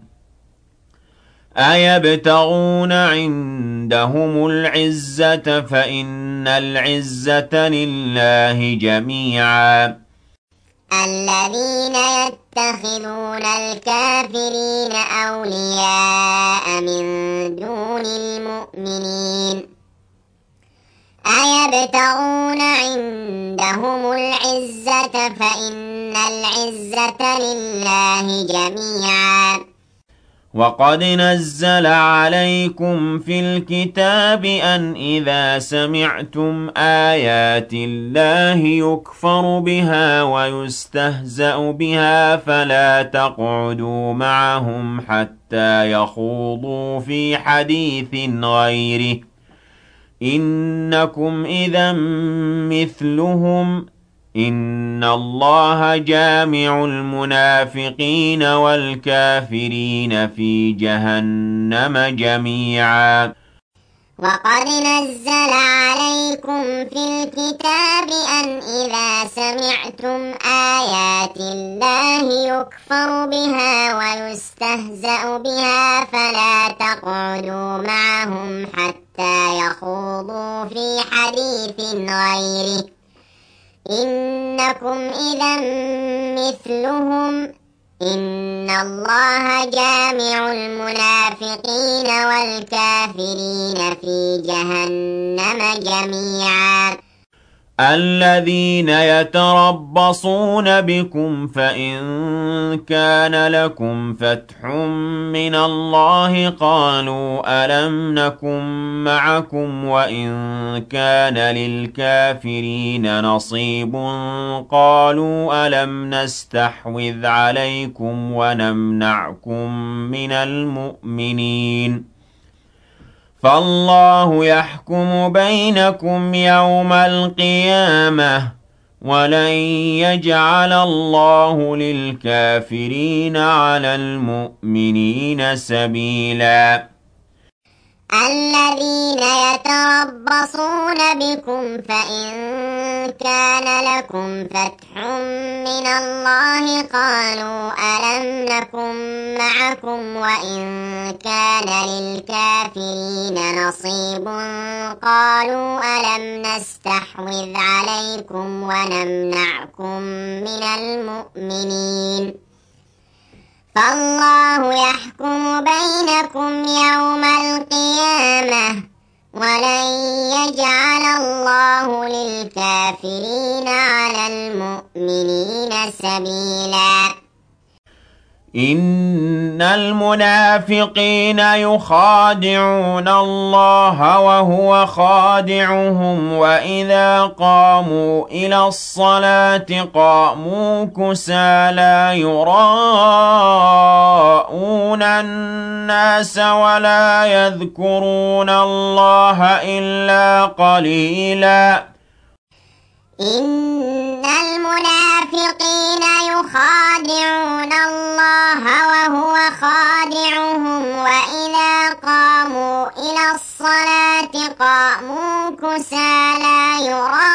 أيبتغون عندهم العزة فإن العزة لله جميعا. الذين يتخذون الكافرين أولياء من دون المؤمنين أيبتغون عندهم العزة فإن العزة لله جميعا. وقد نزل عليكم في الكتاب أن إذا سمعتم آيات الله يكفر بها ويستهزأ بها فلا تقعدوا معهم حتى يخوضوا في حديث غيره إنكم إذا مثلهم إن الله جامع المنافقين والكافرين في جهنم جميعا. وقد نزل عليكم في الكتاب أن إذا سمعتم آيات الله يكفر بها ويستهزأ بها فلا تقعدوا معهم حتى يخوضوا في حديث غيره إنكم إذا مثلهم إن الله جامع المنافقين والكافرين في جهنم جميعا. الذين يتربصون بكم فإن كان لكم فتح من الله قالوا ألم نكن معكم وإن كان للكافرين نصيب قالوا ألم نستحوذ عليكم ونمنعكم من المؤمنين فالله يحكم بينكم يوم القيامة ولن يجعل الله للكافرين على المؤمنين سبيلا الذين يتربصون بكم فإن كان لكم فتح من الله قالوا ألم نكن معكم وإن كان للكافرين نصيب قالوا ألم نستحوذ عليكم ونمنعكم من المؤمنين فالله يحكم بينكم يوم القيامة ولن يجعل الله للكافرين على المؤمنين سبيلا إن المنافقين يخادعون الله وهو خادعهم وإذا قاموا إلى الصلاة قاموا كسالى يراءون الناس ولا يذكرون الله إلا قليلا إن المنافقين يخادعون الله وهو خادعهم وإذا قاموا إلى الصلاة قاموا كسالى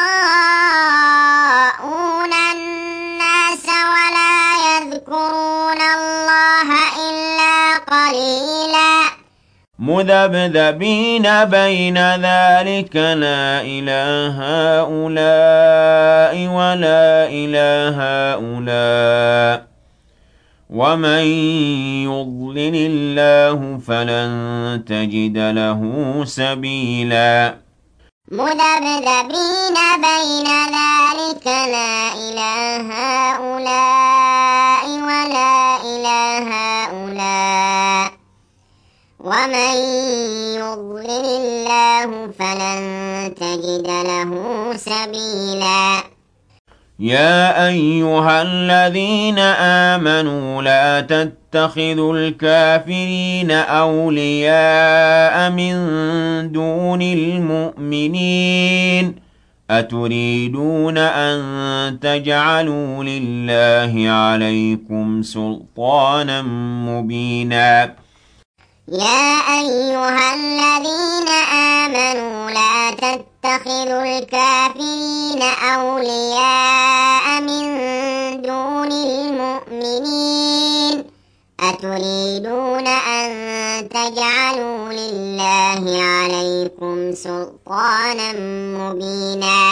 يراءون الناس ولا يذكرون الله إلا قليلا مذبذبين بين ذلك لا إله هؤلاء ولا إله هؤلاء ومن يضلل الله فلن تجد له سبيلا مذبذبين بين ذلك لا إله هؤلاء ولا إله هؤلاء ومن يضلل الله فلن تجد له سبيلا يا أيها الذين آمنوا لا تتخذوا الكافرين أولياء من دون المؤمنين أتريدون أن تجعلوا لله عليكم سلطانا مبينا يا أيها الذين آمنوا لا تتخذوا الكافرين أولياء من دون المؤمنين أتريدون أن تجعلوا لله عليكم سلطانا مبينا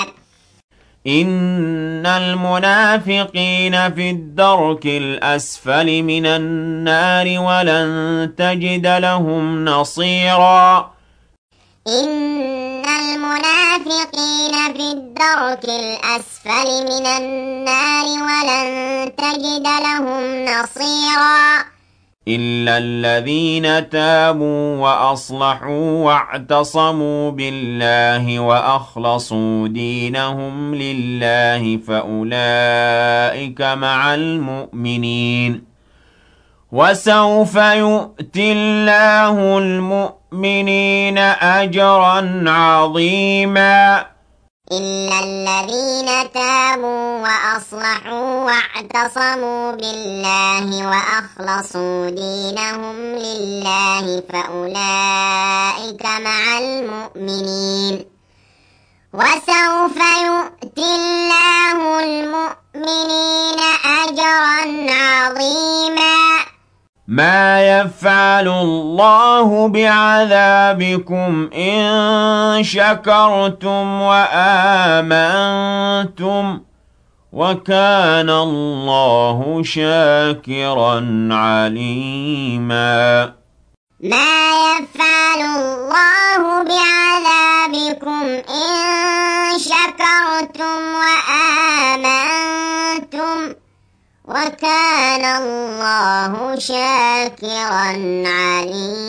إن المنافقين في الدرك الأسفل من النار ولن تجد لهم نصيرا إن المنافقين في الدرك الأسفل من النار ولن تجد لهم نصيرا إلا الذين تابوا وأصلحوا واعتصموا بالله وأخلصوا دينهم لله فأولئك مع المؤمنين وسوف يؤتي الله المؤمنين أجرا عظيما إلا الذين تابوا وأصلحوا واعتصموا بالله وأخلصوا دينهم لله فأولئك مع المؤمنين وسوف يؤتي الله المؤمنين أجرا عظيما ما يفعل الله بعذابكم إن شكرتم وآمنتم وكان الله شاكرا عليما ما يفعل الله بعذابكم إن شكرتم أسلمتم وآمنتم وكان الله شاكرا عليما.